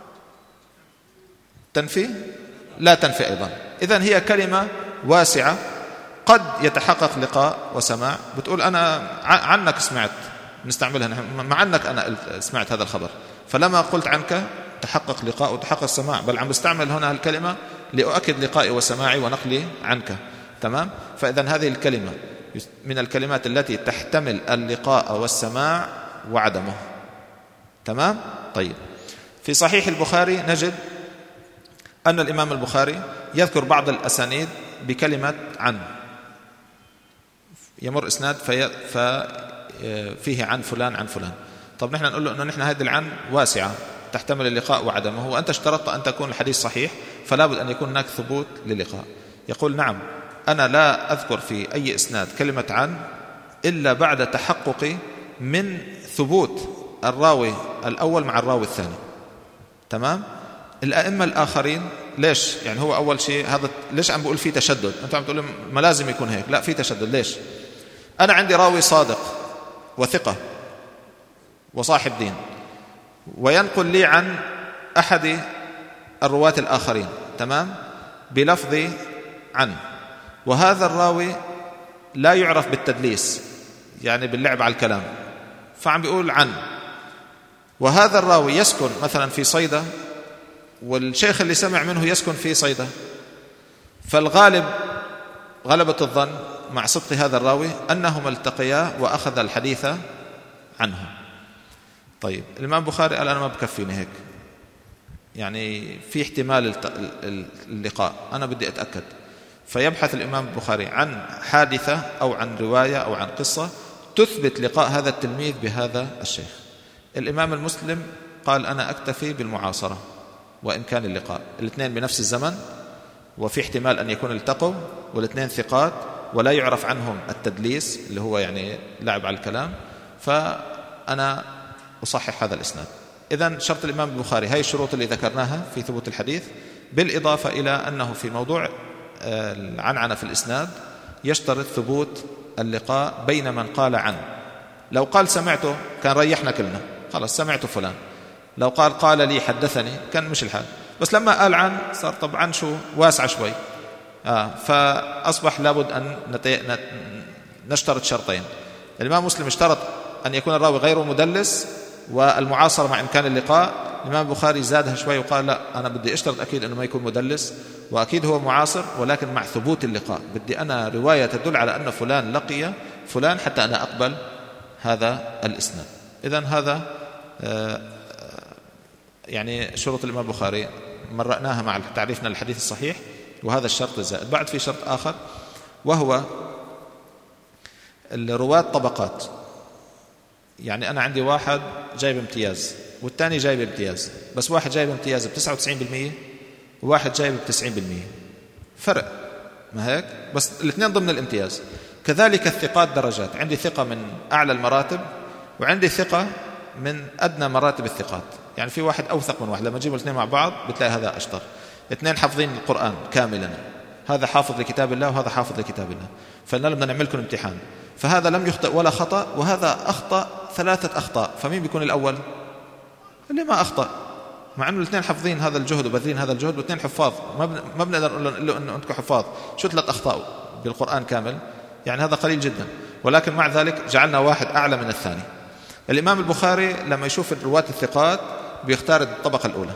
تنفي؟ لا تنفي أيضا. إذن هي كلمة واسعة، قد يتحقق لقاء وسماع. بتقول أنا عنك سمعت، نستعملها نحن، مع أنك أنا سمعت هذا الخبر، فلما قلت عنك تحقق لقاء وتحقق سماع، بل عم بستعمل هنا الكلمة لأؤكد لقائي وسماعي ونقلي عنك. تمام؟ فإذن هذه الكلمة من الكلمات التي تحتمل اللقاء والسماع وعدمه. تمام؟ طيب في صحيح البخاري نجد أن الإمام البخاري يذكر بعض الأسانيد بكلمة عن، يمر إسناد في فيه عن فلان عن فلان. طب نحن نقول له أنه نحن هذه العن واسعة تحتمل اللقاء وعدمه، وأنت اشترطت أن تكون الحديث صحيح فلا بد أن يكون هناك ثبوت للقاء. يقول نعم، أنا لا أذكر في أي إسناد كلمة عن إلا بعد تحققي من ثبوت الراوي الأول مع الراوي الثاني. تمام؟ الأئمة الآخرين ليش؟ يعني هو أول شيء هذا ليش عم بقول فيه تشدد؟ أنت عم تقول ما لازم يكون هيك، لا، فيه تشدد. ليش؟ أنا عندي راوي صادق وثقة وصاحب دين، وينقل لي عن أحد الرواة الآخرين، تمام، بلفظ عن، وهذا الراوي لا يعرف بالتدليس، يعني باللعب على الكلام، فعم بيقول عن. وهذا الراوي يسكن مثلا في صيدا، والشيخ اللي سمع منه يسكن في صيدا، فالغالب غلبة الظن مع صدق هذا الراوي أنهما التقيا وأخذ الحديث عنه. طيب الإمام البخاري قال أنا ما بكفيني هيك، يعني في احتمال اللقاء، أنا بدي أتأكد، فيبحث الإمام البخاري عن حادثة أو عن رواية أو عن قصة تثبت لقاء هذا التلميذ بهذا الشيخ. الإمام المسلم قال أنا أكتفي بالمعاصرة وإمكان اللقاء، الاثنين بنفس الزمن وفي احتمال أن يكون التقوا، والاثنين ثقات ولا يعرف عنهم التدليس اللي هو يعني لعب على الكلام، فأنا أصحح هذا الإسناد. إذن شرط الإمام البخاري هاي الشروط اللي ذكرناها في ثبوت الحديث، بالإضافة إلى أنه في موضوع العنعنة في الإسناد يشترط ثبوت اللقاء بين من قال عنه. لو قال سمعته كان ريحنا كلنا، خلاص سمعته فلان. لو قال قال لي حدثني كان مش الحال، بس لما قال عن صار طبعا شو واسعة شوي، آه فأصبح لابد أن نشترط شرطين. الإمام مسلم اشترط أن يكون الراوي غير مدلس والمعاصرة مع إمكان اللقاء. الإمام البخاري زادها شوي وقال لا، أنا بدي اشترط أكيد أنه ما يكون مدلس وأكيد هو معاصر، ولكن مع ثبوت اللقاء، بدي أنا رواية تدل على أن فلان لقي فلان حتى أنا أقبل هذا الإسناد. إذن هذا يعني شروط الإمام البخاري مرأناها مع تعريفنا للحديث الصحيح، وهذا الشرط الزائد. بعد في شرط آخر وهو الرواة طبقات. يعني أنا عندي واحد جايب امتياز والثاني جايب امتياز، بس واحد جايب امتياز بتسعة وتسعين بالمئة وواحد جايب بتسعين بالمئة، فرق ما هيك، بس الاثنين ضمن الامتياز. كذلك الثقات درجات، عندي ثقة من أعلى المراتب وعندي ثقة من أدنى مراتب الثقات. يعني في واحد أوثق من واحد، لما نجيب الاثنين مع بعض بتلاقي هذا أشطر. اثنين حافظين القرآن كاملا، هذا حافظ لكتاب الله وهذا حافظ لكتاب الله، فلنا بدنا نعملكم امتحان، فهذا لم يخطئ ولا خطأ وهذا أخطأ ثلاثة أخطاء، فمين بيكون الأول؟ اللي ما أخطأ، مع أنه الاثنين حافظين هذا الجهد وبذلين هذا الجهد واثنين حفاظ، ما بنقدر نقول له أنه أنتم حفاظ، شو ثلاث أخطاء بالقرآن كامل؟ يعني هذا قليل جدا، ولكن مع ذلك جعلنا واحد أعلى من الثاني. الإمام البخاري لما يشوف الرواة الثقات بيختار الطبقة الأولى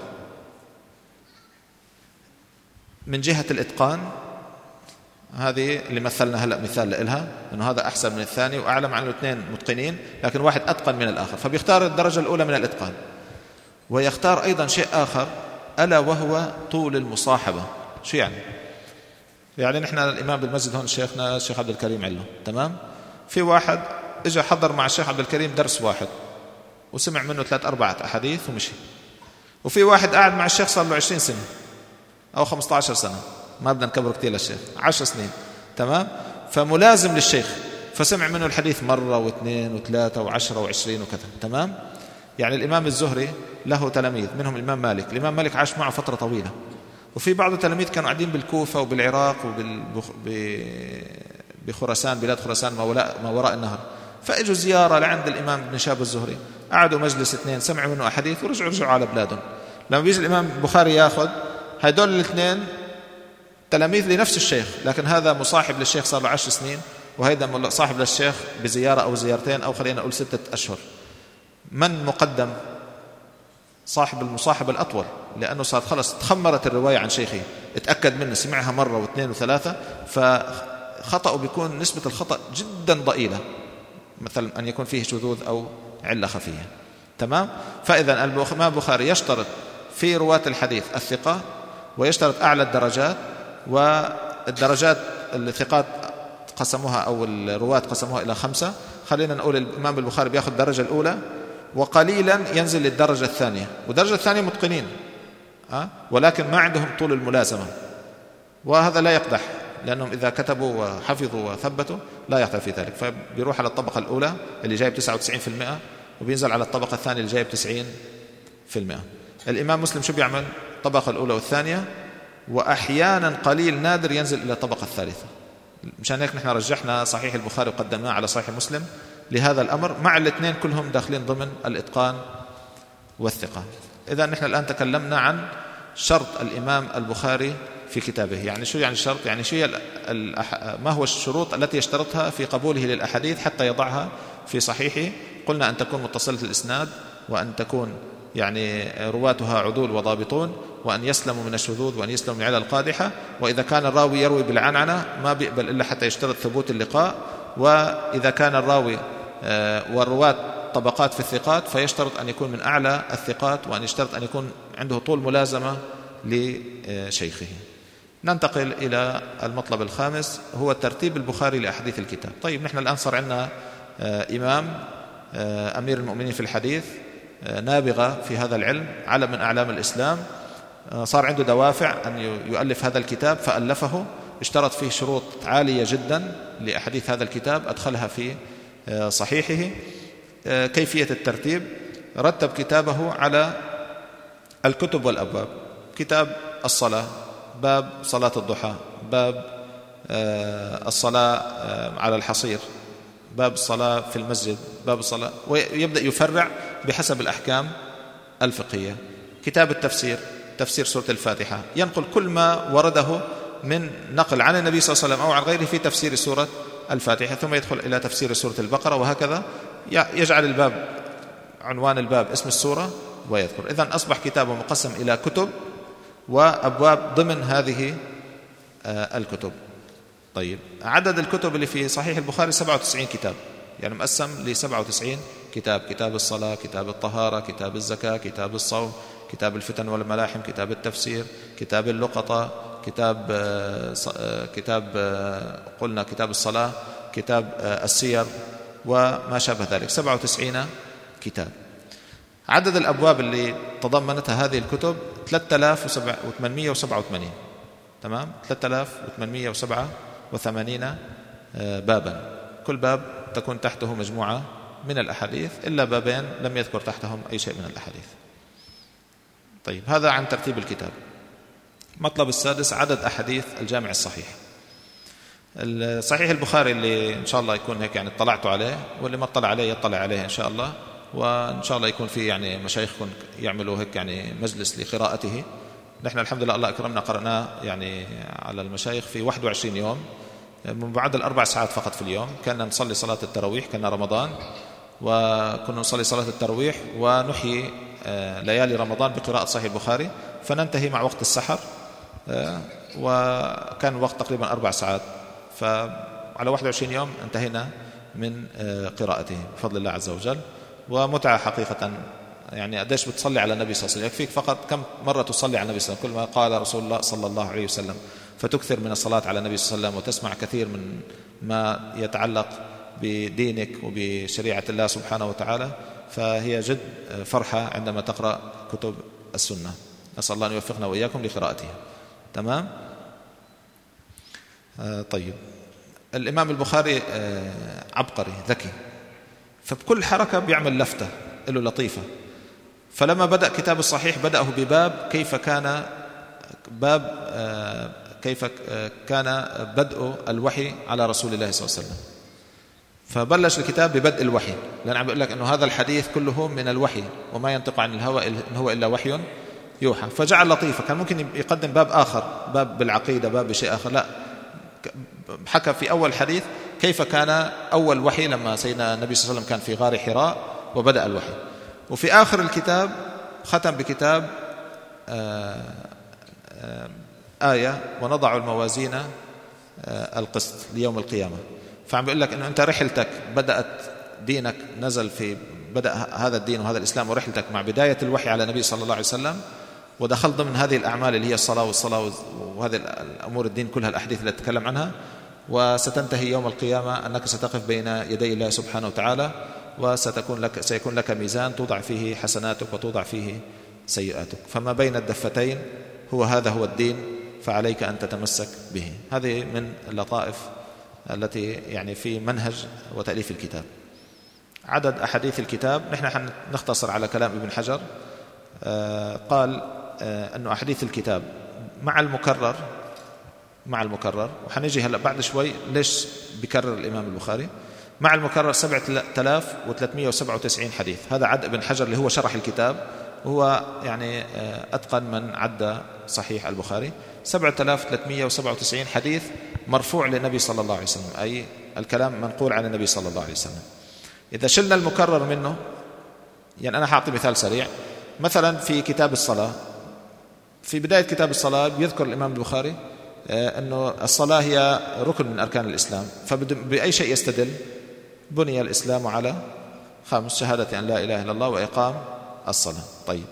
من جهة الإتقان، هذه اللي مثلنا هلأ مثال لإلها أنه هذا أحسن من الثاني وأعلى، مع أنه اثنين متقنين لكن واحد أتقن من الآخر، فبيختار الدرجة الأولى من الإتقان. ويختار أيضا شيء آخر ألا وهو طول المصاحبة. شو يعني؟ يعني نحن الإمام بالمسجد هون شيخنا الشيخ عبد الكريم علو، تمام؟ في واحد إجا حضر مع الشيخ عبد الكريم درس واحد وسمع منه ثلاث أربعة أحاديث ومشي، وفي واحد قاعد مع الشيخ صار له عشرين سنة أو خمسة عشر سنة، ما بدنا نكبر كتير للشيخ، عشر سنين، تمام؟ فملازم للشيخ، فسمع منه الحديث مرة واثنين وثلاثة وعشرة وعشرين وكذا، تمام؟ يعني الإمام الزهري له تلاميذ منهم الإمام مالك، الإمام مالك عاش معه فترة طويلة، وفي بعض التلاميذ كانوا قاعدين بالكوفة وبالعراق وبخراسان، بلاد خراسان ما وراء النهر، فاجوا زيارة لعند الإمام ابن شهاب الزهري، قعدوا مجلس اثنين سمعوا منه أحاديث ورجعوا رجعوا على بلادهم. لما بيجي الإمام البخاري ياخذ هدول الاثنين تلاميذ لنفس الشيخ، لكن هذا مصاحب للشيخ صار له عشر سنين وهذا صاحب للشيخ بزيارة أو زيارتين أو خلينا نقول ستة أشهر، من مقدم؟ صاحب المصاحبة الأطول، لأنه صار خلص تخمرت الرواية عن شيخه، اتأكد منه، سمعها مرة واثنين وثلاثة، فخطأه بيكون نسبة الخطأ جدا ضئيلة، مثلا أن يكون فيه شذوذ أو علة خفية، تمام؟ فإذا الإمام البخاري يشترط في رواة الحديث الثقة ويشترط أعلى الدرجات، والدرجات الثقات قسموها أو الرواة قسموها إلى خمسة، خلينا نقول الإمام البخاري بيأخذ الدرجة الأولى وقليلا ينزل للدرجة الثانية، والدرجة الثانية متقنين أه؟ ولكن ما عندهم طول الملازمة، وهذا لا يقدح لأنهم إذا كتبوا وحفظوا وثبتوا لا يقدح في ذلك، فبيروح على الطبقة الأولى اللي جايب تسعة وتسعين بالمئة وبينزل على الطبقة الثانية اللي جايب تسعين بالمئة. الإمام مسلم شو بيعمل؟ الطبقة الأولى والثانية، وأحيانا قليل نادر ينزل إلى الطبقة الثالثة. مشان هيك نحن رجحنا صحيح البخاري وقدمناه على صحيح مسلم لهذا الأمر، مع الاثنين كلهم داخلين ضمن الإتقان والثقة. إذا نحن الآن تكلمنا عن شرط الإمام البخاري في كتابه. يعني شو يعني الشرط؟ يعني شو ما هو الشروط التي يشترطها في قبوله للأحاديث حتى يضعها في صحيحه؟ قلنا أن تكون متصلة الإسناد، وأن تكون يعني رواتها عدول وضابطون، وأن يسلموا من الشذوذ، وأن يسلموا من العلل القادحة، وإذا كان الراوي يروي بالعنعنة ما بيقبل إلا حتى يشترط ثبوت اللقاء، وإذا كان الراوي والرواة طبقات في الثقات فيشترط أن يكون من أعلى الثقات، وأن يشترط أن يكون عنده طول ملازمة لشيخه. ننتقل إلى المطلب الخامس، هو ترتيب البخاري لأحاديث الكتاب. طيب نحن الآن صار عندنا إمام أمير المؤمنين في الحديث، نابغة في هذا العلم، علم من أعلام الإسلام، صار عنده دوافع أن يؤلف هذا الكتاب فألفه، اشترط فيه شروط عالية جدا لأحاديث هذا الكتاب أدخلها في صحيحه. كيفية الترتيب: رتب كتابه على الكتب والأبواب. كتاب الصلاة، باب صلاة الضحى، باب الصلاة على الحصير، باب الصلاة في المسجد، باب الصلاة، ويبدأ يفرع بحسب الأحكام الفقهية. كتاب التفسير، تفسير سورة الفاتحة، ينقل كل ما ورده من نقل عن النبي صلى الله عليه وسلم أو عن غيره في تفسير سورة الفاتحة، ثم يدخل إلى تفسير سورة البقرة، وهكذا يجعل الباب، عنوان الباب اسم السورة ويذكر. إذن أصبح كتابه مقسم إلى كتب وأبواب ضمن هذه الكتب. طيب عدد الكتب اللي في صحيح البخاري سبعة وتسعين كتاب، يعني مقسم ل سبعة وتسعين كتاب: كتاب الصلاة، كتاب الطهارة، كتاب الزكاة، كتاب الصوم، كتاب الفتن والملاحم، كتاب التفسير، كتاب اللقطة، كتاب كتاب قلنا كتاب الصلاة، كتاب السير وما شابه ذلك، سبعة وتسعين كتاب. عدد الأبواب اللي تضمنتها هذه الكتب ثلاثة آلاف وثمانمائة وسبعة وثمانين. تمام، ثلاثة آلاف وثمانمائة وسبعة وثمانين بابا، كل باب تكون تحته مجموعة من الأحاديث، إلا بابين لم يذكر تحتهم أي شيء من الأحاديث. طيب هذا عن ترتيب الكتاب. مطلب السادس: عدد أحاديث الجامع الصحيح. الصحيح البخاري اللي إن شاء الله يكون هيك يعني اطلعتوا عليه، واللي ما اطلع عليه يطلع عليه إن شاء الله، وإن شاء الله يكون في يعني مشايخكم يعملوا هيك يعني مجلس لقراءته. نحن الحمد لله الله أكرمنا قرأناه يعني على المشايخ في واحد وعشرين يوم، من بعد الأربع ساعات فقط في اليوم. كنا نصلي صلاة التراويح، كنا رمضان وكنا نصلي صلاة التراويح ونحيي ليالي رمضان بقراءة صحيح البخاري، فننتهي مع وقت السحر، وكان الوقت تقريبا أربع ساعات، فعلى واحد وعشرين يوم انتهينا من قراءته بفضل الله عز وجل. ومتعة حقيقة، يعني قديش بتصلي على النبي صلى الله عليه وسلم، يكفيك فقط كم مرة تصلي على النبي صلى الله عليه وسلم، كل ما قال رسول الله صلى الله عليه وسلم، فتكثر من الصلاة على النبي صلى الله عليه وسلم، وتسمع كثير من ما يتعلق بدينك وبشريعة الله سبحانه وتعالى، فهي جد فرحة عندما تقرأ كتب السنة. نسأل الله أن يوفقنا وإياكم لقراءتها. تمام. آه طيب، الإمام البخاري آه عبقري ذكي، فبكل حركة بيعمل لفتة له لطيفة. فلما بدأ كتاب الصحيح بدأه بباب كيف كان باب آه كيف كان بدء الوحي على رسول الله صلى الله عليه وسلم، فبلش الكتاب ببدء الوحي، لأن عم بقول لك أنه هذا الحديث كله من الوحي، وما ينطق عن الهوى إن هو إلا وحي يوحى. فجعل لطيفة، كان ممكن يقدم باب آخر، باب بالعقيدة، باب بشيء آخر، لا، حكى في أول حديث كيف كان أول وحي لما سيدنا النبي صلى الله عليه وسلم كان في غار حراء وبدأ الوحي. وفي آخر الكتاب ختم بكتاب آآ آآ آية: ونضع الموازين القسط ليوم القيامة. فعم بيقول لك أنه أنت رحلتك بدأت، دينك نزل في بدأ هذا الدين وهذا الإسلام، ورحلتك مع بداية الوحي على النبي صلى الله عليه وسلم، ودخل ضمن هذه الأعمال اللي هي الصلاة والصلاة وهذه الأمور الدين كلها، الأحاديث التي تتكلم عنها، وستنتهي يوم القيامة أنك ستقف بين يدي الله سبحانه وتعالى، وستكون لك سيكون لك ميزان توضع فيه حسناتك وتوضع فيه سيئاتك، فما بين الدفتين هو هذا هو الدين، فعليك أن تتمسك به. هذه من اللطائف التي يعني في منهج وتأليف الكتاب. عدد أحاديث الكتاب، نحن نختصر على كلام ابن حجر. آه قال آه أنه أحاديث الكتاب مع المكرر مع المكرر وحنجي هلأ بعد شوي ليش بكرر الإمام البخاري. مع المكرر سبعة آلاف وثلاثمائة وسبعة وتسعين حديث. هذا عد ابن حجر اللي هو شرح الكتاب، وهو يعني أتقن من عد صحيح البخاري. سبعة آلاف وثلاثمائة وسبعة وتسعين حديث مرفوع للنبي صلى الله عليه وسلم، أي الكلام منقول عن النبي صلى الله عليه وسلم. إذا شلنا المكرر منه، يعني أنا حاعطي مثال سريع. مثلا في كتاب الصلاة، في بداية كتاب الصلاة بيذكر الإمام البخاري أنه الصلاة هي ركن من أركان الإسلام، فبأي شيء يستدل؟ بني الإسلام على خمس: شهادة أن لا إله إلا الله وإقام الصلاة. طيب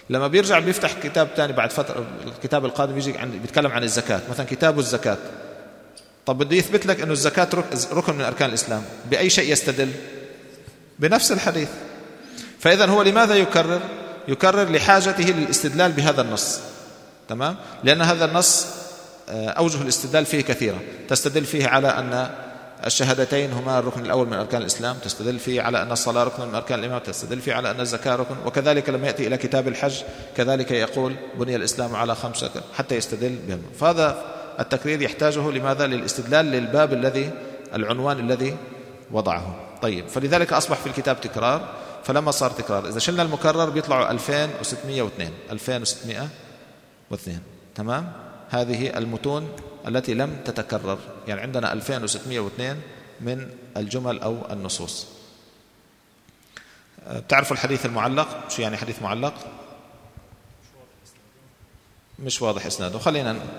لما بيرجع بيفتح كتاب تاني بعد فترة، الكتاب القادم يجي عند بيتكلم عن الزكاة مثلا، كتاب الزكاة. طب بده يثبت لك أنه الزكاة ركن من أركان الإسلام، بأي شيء يستدل؟ بنفس الحديث. فإذا هو لماذا يكرر؟ يكرر لحاجته للاستدلال بهذا النص، تمام؟ لأن هذا النص أوجه الاستدلال فيه كثيرة، تستدل فيه على أن الشهادتين هما الركن الأول من أركان الإسلام، تستدل فيه على أن الصلاة ركن من أركان الإيمان، تستدل فيه على أن الزكاة ركن. وكذلك لما يأتي إلى كتاب الحج كذلك يقول بني الإسلام على خمسة، حتى يستدل بهم. فهذا التكرير يحتاجه لماذا؟ للاستدلال للباب الذي العنوان الذي وضعه. طيب، فلذلك أصبح في الكتاب تكرار. فلما صار تكرار إذا شلنا المكرر بيطلعوا ألفين وستمائة واثنين ألفين وستمائة واثنين. تمام؟ هذه المتون التي لم تتكرر، يعني عندنا ألفين وستمائة واثنين من الجمل أو النصوص. بتعرفوا الحديث المعلق؟ شو يعني حديث معلق؟ مش واضح إسناده. خلينا ن...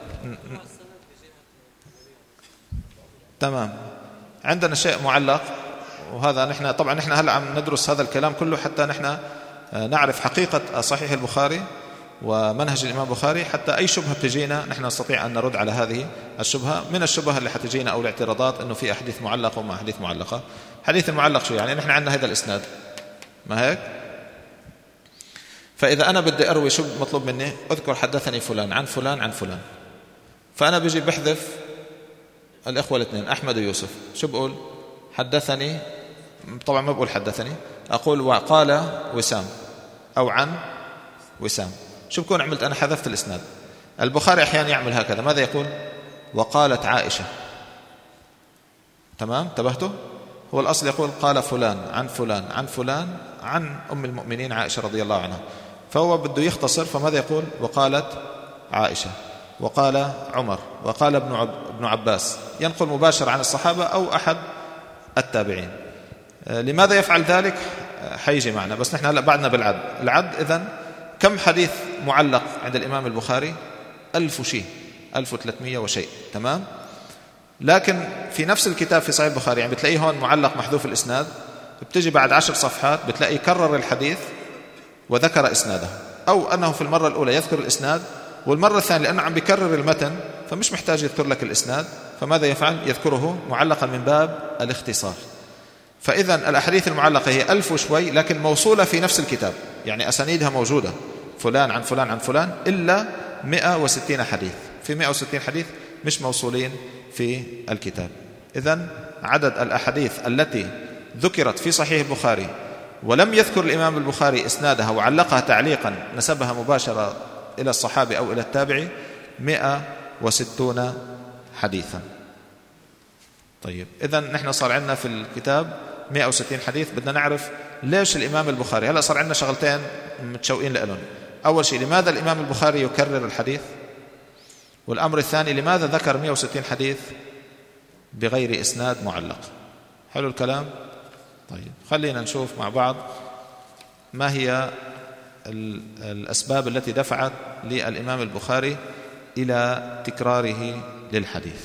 تمام، عندنا شيء معلق، وهذا نحن طبعا نحن هلا عم ندرس هذا الكلام كله حتى نحن نعرف حقيقة صحيح البخاري ومنهج الإمام البخاري، حتى أي شبهة بتجينا نحن نستطيع أن نرد على هذه الشبهة. من الشبهة اللي حتجينا أو الاعتراضات أنه في أحاديث معلقة وما أحاديث معلقة. حديث المعلق شو يعني؟ نحن عندنا هذا الإسناد، ما هيك؟ فإذا أنا بدي أروي شو مطلوب مني؟ أذكر حدثني فلان عن فلان عن فلان، فأنا بيجي بحذف الإخوة الاثنين أحمد ويوسف، شو بقول؟ حدثني، طبعا ما بقول حدثني، أقول وقال وسام أو عن وسام. شو بكون عملت؟ أنا حذفت الإسناد. البخاري أحيانا يعمل هكذا، ماذا يقول؟ وقالت عائشة. تمام؟ انتبهتوا؟ هو الأصل يقول قال فلان عن فلان عن فلان عن أم المؤمنين عائشة رضي الله عنها، فهو بده يختصر، فماذا يقول؟ وقالت عائشة، وقال عمر، وقال ابن عب... ابن عباس، ينقل مباشر عن الصحابة أو أحد التابعين. لماذا يفعل ذلك؟ حيجي معنا، بس نحن هلأ بعدنا بالعد. العد إذن كم حديث معلق عند الإمام البخاري؟ ألف وشيء، ألف وثلاثمائة وشيء. تمام؟ لكن في نفس الكتاب في صحيح البخاري يعني بتلاقيه هون معلق محذوف الإسناد، بتجي بعد عشر صفحات بتلاقيه كرر الحديث وذكر إسناده، أو أنه في المرة الأولى يذكر الإسناد، والمرة الثانية لأنه عم بيكرر المتن فمش محتاج يذكر لك الإسناد، فماذا يفعل؟ يذكره معلقا من باب الاختصار. فإذا الأحاديث المعلقة هي ألف وشوي، لكن موصولة في نفس الكتاب، يعني أسانيدها موجودة، فلان عن فلان عن فلان، إلا مئة وستين حديث. في مئة وستين حديث مش موصولين في الكتاب. إذن عدد الأحاديث التي ذكرت في صحيح البخاري ولم يذكر الإمام البخاري إسنادها وعلقها تعليقا نسبها مباشرة إلى الصحابي أو إلى التابعي مئة وستون حديثا. طيب، إذن نحن صار عندنا في الكتاب مئة وستين حديث. بدنا نعرف ليش الإمام البخاري، هلأ صار عندنا شغلتين متشوقين لهم. أول شيء، لماذا الإمام البخاري يكرر الحديث؟ والأمر الثاني، لماذا ذكر مئة وستين حديث بغير إسناد معلق؟ حلو الكلام؟ طيب، خلينا نشوف مع بعض ما هي الأسباب التي دفعت للإمام البخاري إلى تكراره للحديث.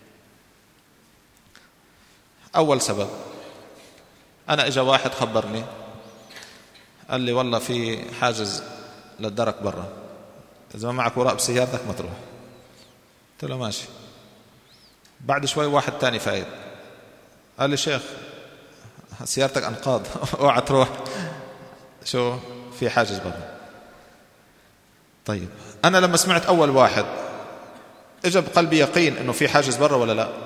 أول سبب، أنا إجا واحد خبرني قال لي والله في حاجز للدرك برا، إذا ما معك وراء بسيارتك ما تروح. قلت له ماشي. بعد شوي واحد تاني فايد قال لي شيخ سيارتك أنقاض اوعى تروح، شو في حاجز برا. طيب، أنا لما سمعت أول واحد إجا بقلبي يقين إنه في حاجز برا ولا لا؟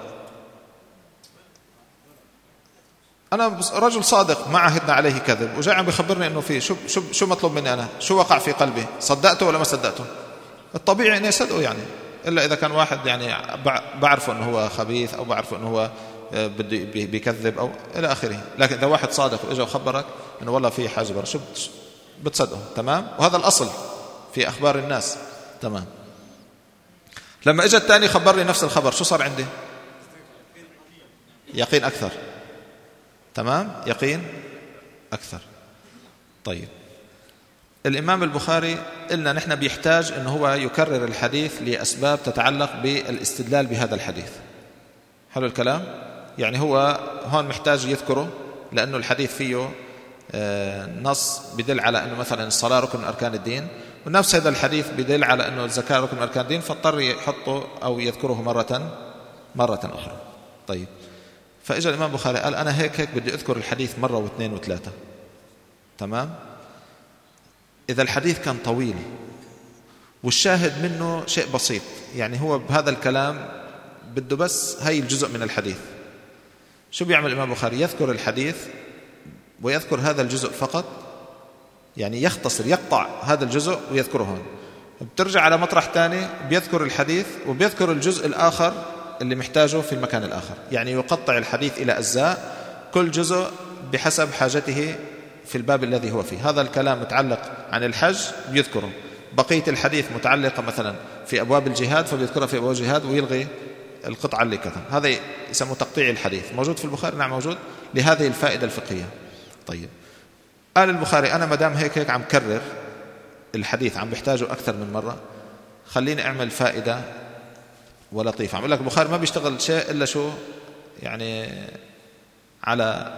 أنا رجل صادق ما عهدنا عليه كذب، وجاء عم بيخبرني إنه في شو شو شو مطلوب مني أنا؟ شو وقع في قلبي؟ صدقته ولا ما صدقته؟ الطبيعي إني أصدقه يعني، إلا إذا كان واحد يعني بعرفه إنه هو خبيث أو بعرفه إنه هو بده بيكذب أو إلى آخره. لكن إذا واحد صادق وإجا وخبرك إنه والله في حاجة برا، شو بتصدقه؟ تمام؟ وهذا الأصل في أخبار الناس. تمام. لما إجا الثاني خبرني نفس الخبر، شو صار عندي؟ يقين أكثر. تمام؟ يقين أكثر. طيب، الإمام البخاري قلنا نحن بيحتاج أنه هو يكرر الحديث لأسباب تتعلق بالاستدلال بهذا الحديث. حلو الكلام؟ يعني هو هون محتاج يذكره لأنه الحديث فيه نص بدل على أنه مثلا الصلاة ركن من أركان الدين، ونفس هذا الحديث بدل على أنه الزكاة ركن من أركان الدين، فاضطر يحطه أو يذكره مرة مرة أخرى. طيب، فإجا الإمام البخاري قال أنا هيك هيك بدي أذكر الحديث مرة واثنين وثلاثة. تمام. إذا الحديث كان طويل والشاهد منه شيء بسيط، يعني هو بهذا الكلام بده بس هاي الجزء من الحديث، شو بيعمل الإمام البخاري؟ يذكر الحديث ويذكر هذا الجزء فقط، يعني يختصر يقطع هذا الجزء ويذكره هون. بترجع على مطرح تاني بيذكر الحديث وبيذكر الجزء الآخر اللي محتاجه في المكان الآخر، يعني يقطع الحديث إلى أجزاء، كل جزء بحسب حاجته في الباب الذي هو فيه. هذا الكلام متعلق عن الحج بيذكره، بقية الحديث متعلقة مثلا في أبواب الجهاد فبيذكرها في أبواب الجهاد ويلغي القطعة اللي كتب. هذا يسمى تقطيع الحديث. موجود في البخاري؟ نعم موجود، لهذه الفائدة الفقهية. طيب، قال البخاري أنا مدام هيك هيك عم كرر الحديث، عم بحتاجه أكثر من مرة، خليني أعمل فائدة ولطيفة. عم أقول لك البخاري ما بيشتغل شيء إلا شو يعني على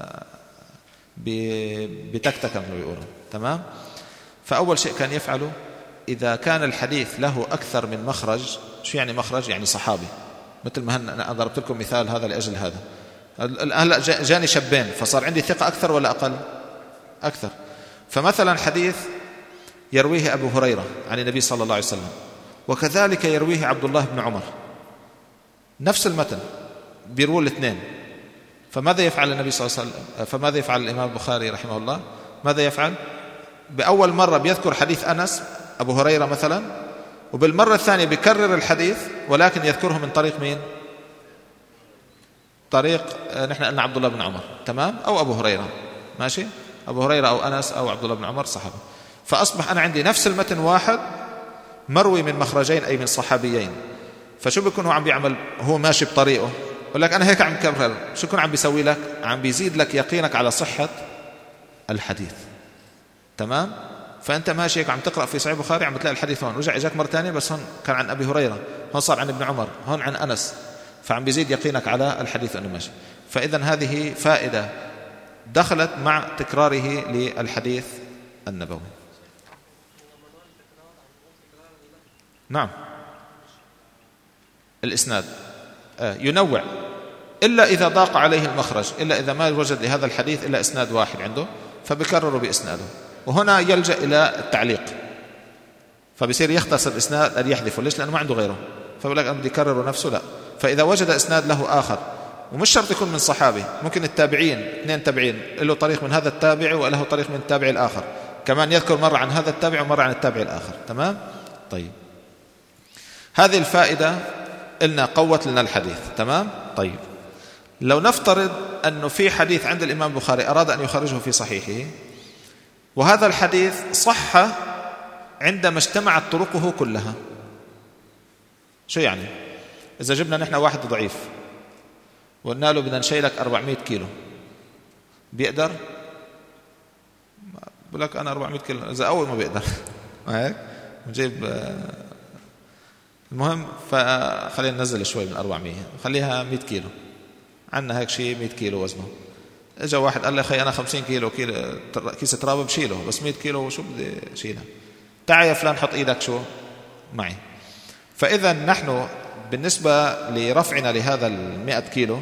بتكتك كما بيقولوا. تمام. فأول شيء كان يفعله إذا كان الحديث له أكثر من مخرج. شو يعني مخرج؟ يعني صحابي، مثل ما أنا ضربت لكم مثال هذا لأجل هذا. الآن جاني شابين فصار عندي ثقة أكثر ولا أقل؟ أكثر. فمثلا حديث يرويه أبو هريرة عن النبي صلى الله عليه وسلم، وكذلك يرويه عبد الله بن عمر، نفس المتن بيروه الاثنين. فماذا يفعل النبي صلى الله عليه وسلم؟ فماذا يفعل الإمام البخاري رحمه الله؟ ماذا يفعل؟ بأول مرة بيذكر حديث أنس أبو هريرة مثلا، وبالمرة الثانية بيكرر الحديث ولكن يذكره من طريق مين؟ طريق نحن قلنا عبد الله بن عمر. تمام. أو أبو هريرة. ماشي. أبو هريرة أو أنس أو عبد الله بن عمر صحابة. فأصبح أنا عندي نفس المتن واحد مروي من مخرجين أي من صحابيين. فشو بيكون هو عم بيعمل؟ هو ماشي بطريقه، يقول لك أنا هيك عم كرر. شو يكون عم بيسوي لك؟ عم بيزيد لك يقينك على صحة الحديث. تمام. فأنت ماشي هيك عم تقرأ في صحيح البخاري، عم تلاقي الحديث هون رجع إجاك مرة ثانية، بس هون كان عن أبي هريرة، هون صار عن ابن عمر، هون عن أنس، فعم بيزيد يقينك على الحديث أنه ماشي. فإذا هذه فائدة دخلت مع تكراره للحديث النبوي. نعم. الإسناد ينوع إلا إذا ضاق عليه المخرج، إلا إذا ما وجد لهذا الحديث إلا إسناد واحد عنده فبكرره بإسناده، وهنا يلجأ إلى التعليق، فبصير يختصر إسناد أن يحذفه. ليش؟ لأنه ما عنده غيره، فبقول لك أنا بدي يكرره نفسه. لا. فإذا وجد إسناد له آخر، ومش شرط يكون من صحابي، ممكن التابعين اثنين تابعين له طريق من هذا التابع وله طريق من التابع الآخر، كمان يذكر مرة عن هذا التابع ومرة عن التابع الآخر. تمام. طيب، هذه الفائدة قلنا قوت لنا الحديث. تمام. طيب، لو نفترض أنه في حديث عند الإمام البخاري أراد أن يخرجه في صحيحه، وهذا الحديث صح عندما اجتمعت طرقه كلها. شو يعني؟ إذا جبنا نحن واحد ضعيف وقلنا له بدنا نشيلك أربعمائة كيلو، بيقدر؟ بقول لك أنا أربعمائة كيلو، إذا أول ما بيقدر هيك نجيب. المهم فخلينا ننزل شوي من أربعمائة، خليها مائة كيلو، عنا هيك شيء مائة كيلو وزنه. اجى واحد قال لي أخي أنا خمسين كيلو كيلو كيسة تراب بشيله، بس مائة كيلو شو بدي شيلها؟ تعال يا فلان حط إيدك شو معي. فإذا نحن بالنسبة لرفعنا لهذا المائة كيلو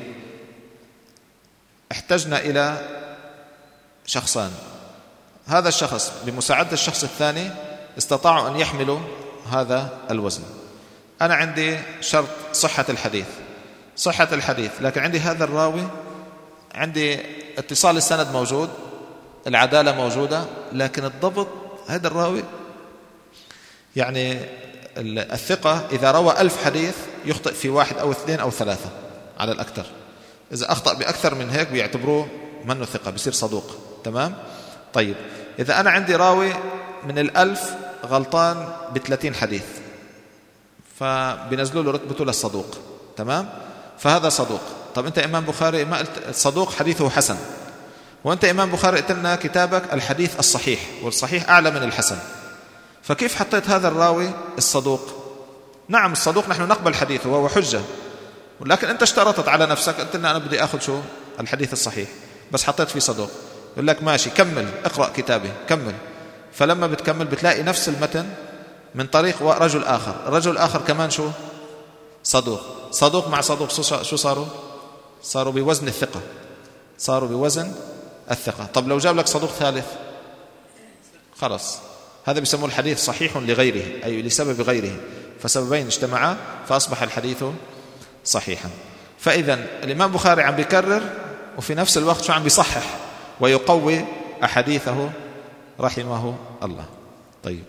احتجنا إلى شخصان. هذا الشخص بمساعدة الشخص الثاني استطاعوا أن يحملوا هذا الوزن. أنا عندي شرط صحة الحديث، صحة الحديث، لكن عندي هذا الراوي، عندي اتصال السند موجود، العدالة موجودة، لكن الضبط هذا الراوي يعني الثقة إذا روى ألف حديث يخطئ في واحد أو اثنين أو ثلاثة على الأكثر. إذا أخطأ بأكثر من هيك بيعتبروه منه ثقة، بيصير صدوق. تمام. طيب، إذا أنا عندي راوي من الألف غلطان بثلاثين حديث فبنزلوا له رتبته للصدوق. تمام. فهذا صدوق. طب أنت إمام بخاري ما قلت الصدوق حديثه حسن، وأنت إمام بخاري قلت لنا كتابك الحديث الصحيح، والصحيح أعلى من الحسن، فكيف حطيت هذا الراوي الصدوق؟ نعم الصدوق نحن نقبل حديثه وهو حجة، ولكن أنت اشترطت على نفسك، قلت لنا أنا بدي أخذ شو الحديث الصحيح، بس حطيت فيه صدوق. يقول لك ماشي كمل اقرأ كتابي كمل. فلما بتكمل بتلاقي نفس المتن من طريق رجل آخر. الرجل الآخر كمان شو؟ صدوق. صدوق مع صدوق شو صاروا؟ صاروا بوزن الثقة، صاروا بوزن الثقة. طب لو جاب لك صدوق ثالث خلاص، هذا بيسموه الحديث صحيح لغيره، أي لسبب غيره، فسببين اجتمعا فأصبح الحديث صحيحا. فإذا الإمام البخاري عم بيكرر وفي نفس الوقت شو عم بيصحح ويقوي أحاديثه رحمه الله. طيب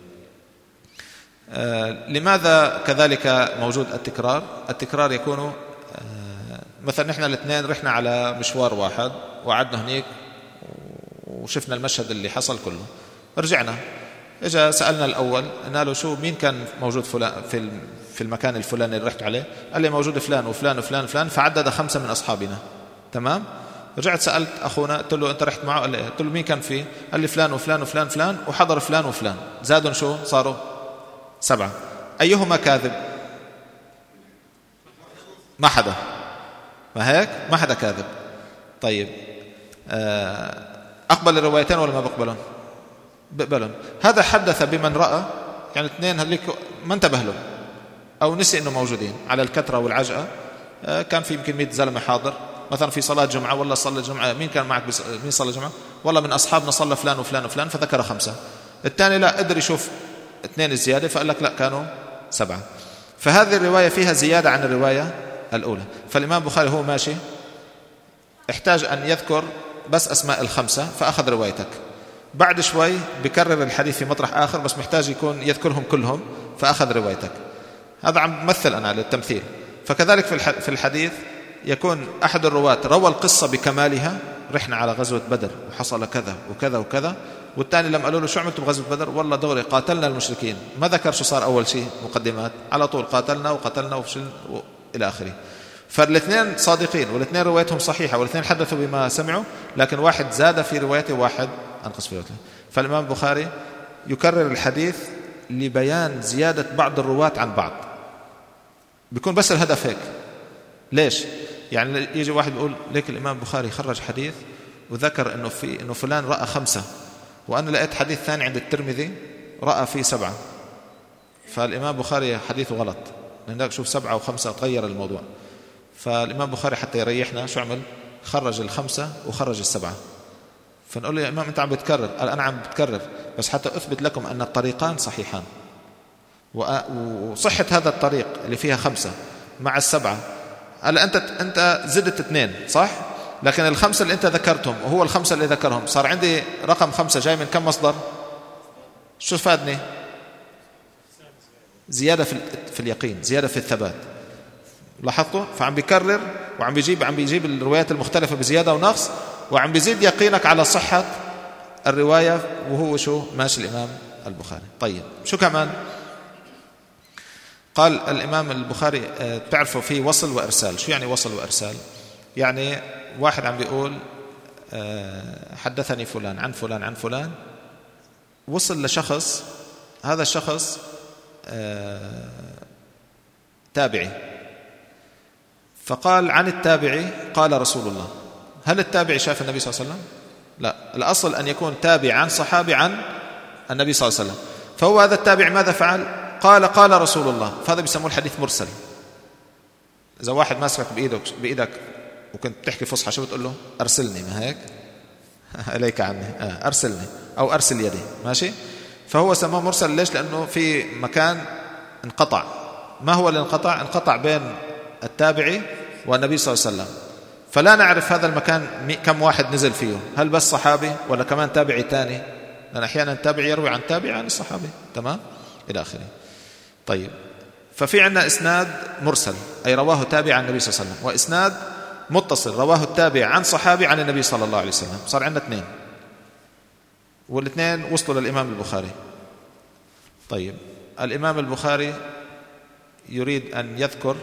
آه لماذا كذلك موجود التكرار؟ التكرار يكون آه مثلا نحن الاثنين رحنا على مشوار واحد وقعدنا هنيك وشفنا المشهد اللي حصل كله، رجعنا اجا سألنا الأول قلنا له شو مين كان موجود فلان في في المكان الفلاني اللي رحت عليه؟ قال لي موجود فلان وفلان وفلان وفلان، فعدد خمسة من أصحابنا. تمام. رجعت سألت أخونا قلت له أنت رحت معه؟ قال لي. قلت له مين كان فيه؟ قال لي فلان وفلان وفلان فلان وحضر فلان وفلان، زادوا شو صاروا؟ سبعة. أيهما كاذب؟ ما حدا، ما هيك؟ ما حدا كاذب. طيب أقبل الروايتين ولا ما بقبلهم؟ بقبلهم. هذا حدث بمن رأى، يعني اثنين هذيك ما انتبه له أو نسي إنه موجودين على الكثرة والعجقة. كان في يمكن مئة زلمة حاضر مثلا في صلاة جمعة، والله صلى الجمعة، مين كان معك بس... مين صلى الجمعة؟ والله من أصحابنا صلى فلان وفلان وفلان، فذكر خمسة. الثاني لا قدر يشوف اثنين زيادة فقال لك لا كانوا سبعة. فهذه الرواية فيها زيادة عن الرواية الأولى. فالإمام البخاري هو ماشي احتاج أن يذكر بس أسماء الخمسة فأخذ روايتك، بعد شوي بكرر الحديث في مطرح آخر بس محتاج يكون يذكرهم كلهم فأخذ روايتك. هذا عم مثل أنا للتمثيل. فكذلك في الحديث يكون أحد الرواة روى القصة بكمالها، رحنا على غزوة بدر وحصل كذا وكذا وكذا، والثاني لما قالوا له شو عملتوا بغزوة بدر؟ والله دغري قاتلنا المشركين، ما ذكر شو صار أول شيء مقدمات، على طول قاتلنا وقتلنا وفشل إلى آخره. فالاثنين صادقين والاثنين روايتهم صحيحة والاثنين حدثوا بما سمعوا، لكن واحد زاد في روايته وواحد أنقص في روايته. فالإمام البخاري يكرر الحديث لبيان زيادة بعض الرواة عن بعض، بيكون بس الهدف هيك. ليش؟ يعني يجي واحد بيقول ليك الإمام البخاري خرج حديث وذكر إنه في إنه فلان رأى خمسة، وأنا لقيت حديث ثاني عند الترمذي رأى فيه سبعة، فالإمام البخاري حديثه غلط، لأنك شوف سبعة وخمسة تغير الموضوع. فالإمام البخاري حتى يريحنا شو عمل؟ خرج الخمسة وخرج السبعة. فنقول له يا إمام أنت عم بتكرر. قال أنا عم بتكرر بس حتى أثبت لكم أن الطريقان صحيحان، وصحة هذا الطريق اللي فيها خمسة مع السبعة. قال أنت أنت زدت اثنين صح، لكن الخمسة اللي أنت ذكرتهم وهو الخمسة اللي ذكرهم صار عندي رقم خمسة جاي من كم مصدر؟ شو فادني؟ زيادة في في اليقين، زيادة في الثبات. لاحظتوا؟ فعم بيكرر وعم بيجيب عم بيجيب الروايات المختلفة بزيادة ونقص، وعم بيزيد يقينك على صحة الرواية، وهو شو ماشي الإمام البخاري. طيب شو كمان قال الإمام البخاري؟ بتعرفوا في وصل وإرسال. شو يعني وصل وإرسال؟ يعني واحد عم بيقول حدثني فلان عن فلان عن فلان، وصل لشخص، هذا الشخص تابعي، فقال عن التابعي قال رسول الله. هل التابعي شاف النبي صلى الله عليه وسلم؟ لا، الأصل أن يكون تابع عن صحابي عن النبي صلى الله عليه وسلم. فهو هذا التابع ماذا فعل؟ قال قال رسول الله. فهذا بيسموه الحديث مرسل. إذا واحد ماسكك بإيدك بإيدك وكنت تحكي فصحى شو بتقول له؟ أرسلني، ما هيك؟ إليك عني، آه أرسلني أو أرسل يدي، ماشي؟ فهو سماه مرسل. ليش؟ لأنه في مكان انقطع. ما هو اللي انقطع؟ انقطع بين التابعي والنبي صلى الله عليه وسلم، فلا نعرف هذا المكان كم واحد نزل فيه، هل بس صحابي ولا كمان تابعي تاني، لأن أحيانا التابعي يروي عن تابعي عن الصحابي، تمام إلى آخره. طيب ففي عندنا إسناد مرسل أي رواه تابع عن النبي صلى الله عليه وسلم، وإسناد متصل رواه التابع عن صحابي عن النبي صلى الله عليه وسلم. صار عندنا اثنين، والاثنين وصلوا للإمام البخاري. طيب الإمام البخاري يريد أن يذكر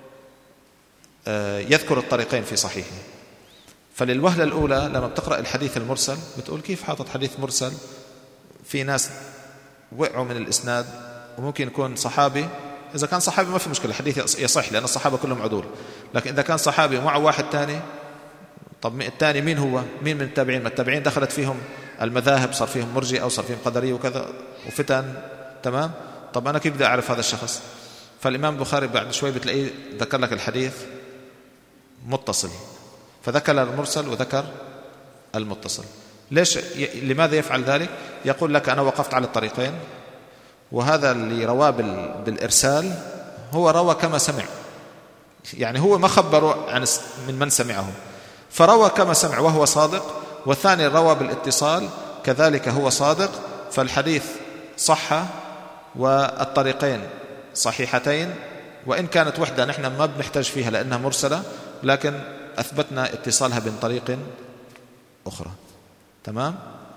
يذكر الطريقين في صحيحه. فللوهلة الأولى لما بتقرأ الحديث المرسل بتقول كيف حاطط حديث مرسل؟ في ناس وقعوا من الإسناد وممكن يكون صحابي. إذا كان صحابي ما في مشكلة، الحديث يصح لأن الصحابة كلهم عدول. لكن إذا كان صحابي ومعه واحد تاني، طب الثاني مين هو؟ مين من التابعين؟ ما التابعين دخلت فيهم المذاهب صار فيهم مرجئة أو صار فيهم قدرية وكذا وفتن. تمام. طب أنا كيف بدي أعرف هذا الشخص؟ فالإمام البخاري بعد شوي بتلاقيه ذكر لك الحديث متصل، فذكر المرسل وذكر المتصل. ليش ي... لماذا يفعل ذلك؟ يقول لك أنا وقفت على الطريقين، وهذا اللي رواه بال... بالإرسال هو روى كما سمع، يعني هو ما خبره عن من من سمعه، فروى كما سمع وهو صادق، والثاني روى بالاتصال كذلك هو صادق، فالحديث صح والطريقين صحيحتين، وإن كانت وحدة نحن ما بنحتاج فيها لأنها مرسلة، لكن أثبتنا اتصالها من طريق أخرى. تمام.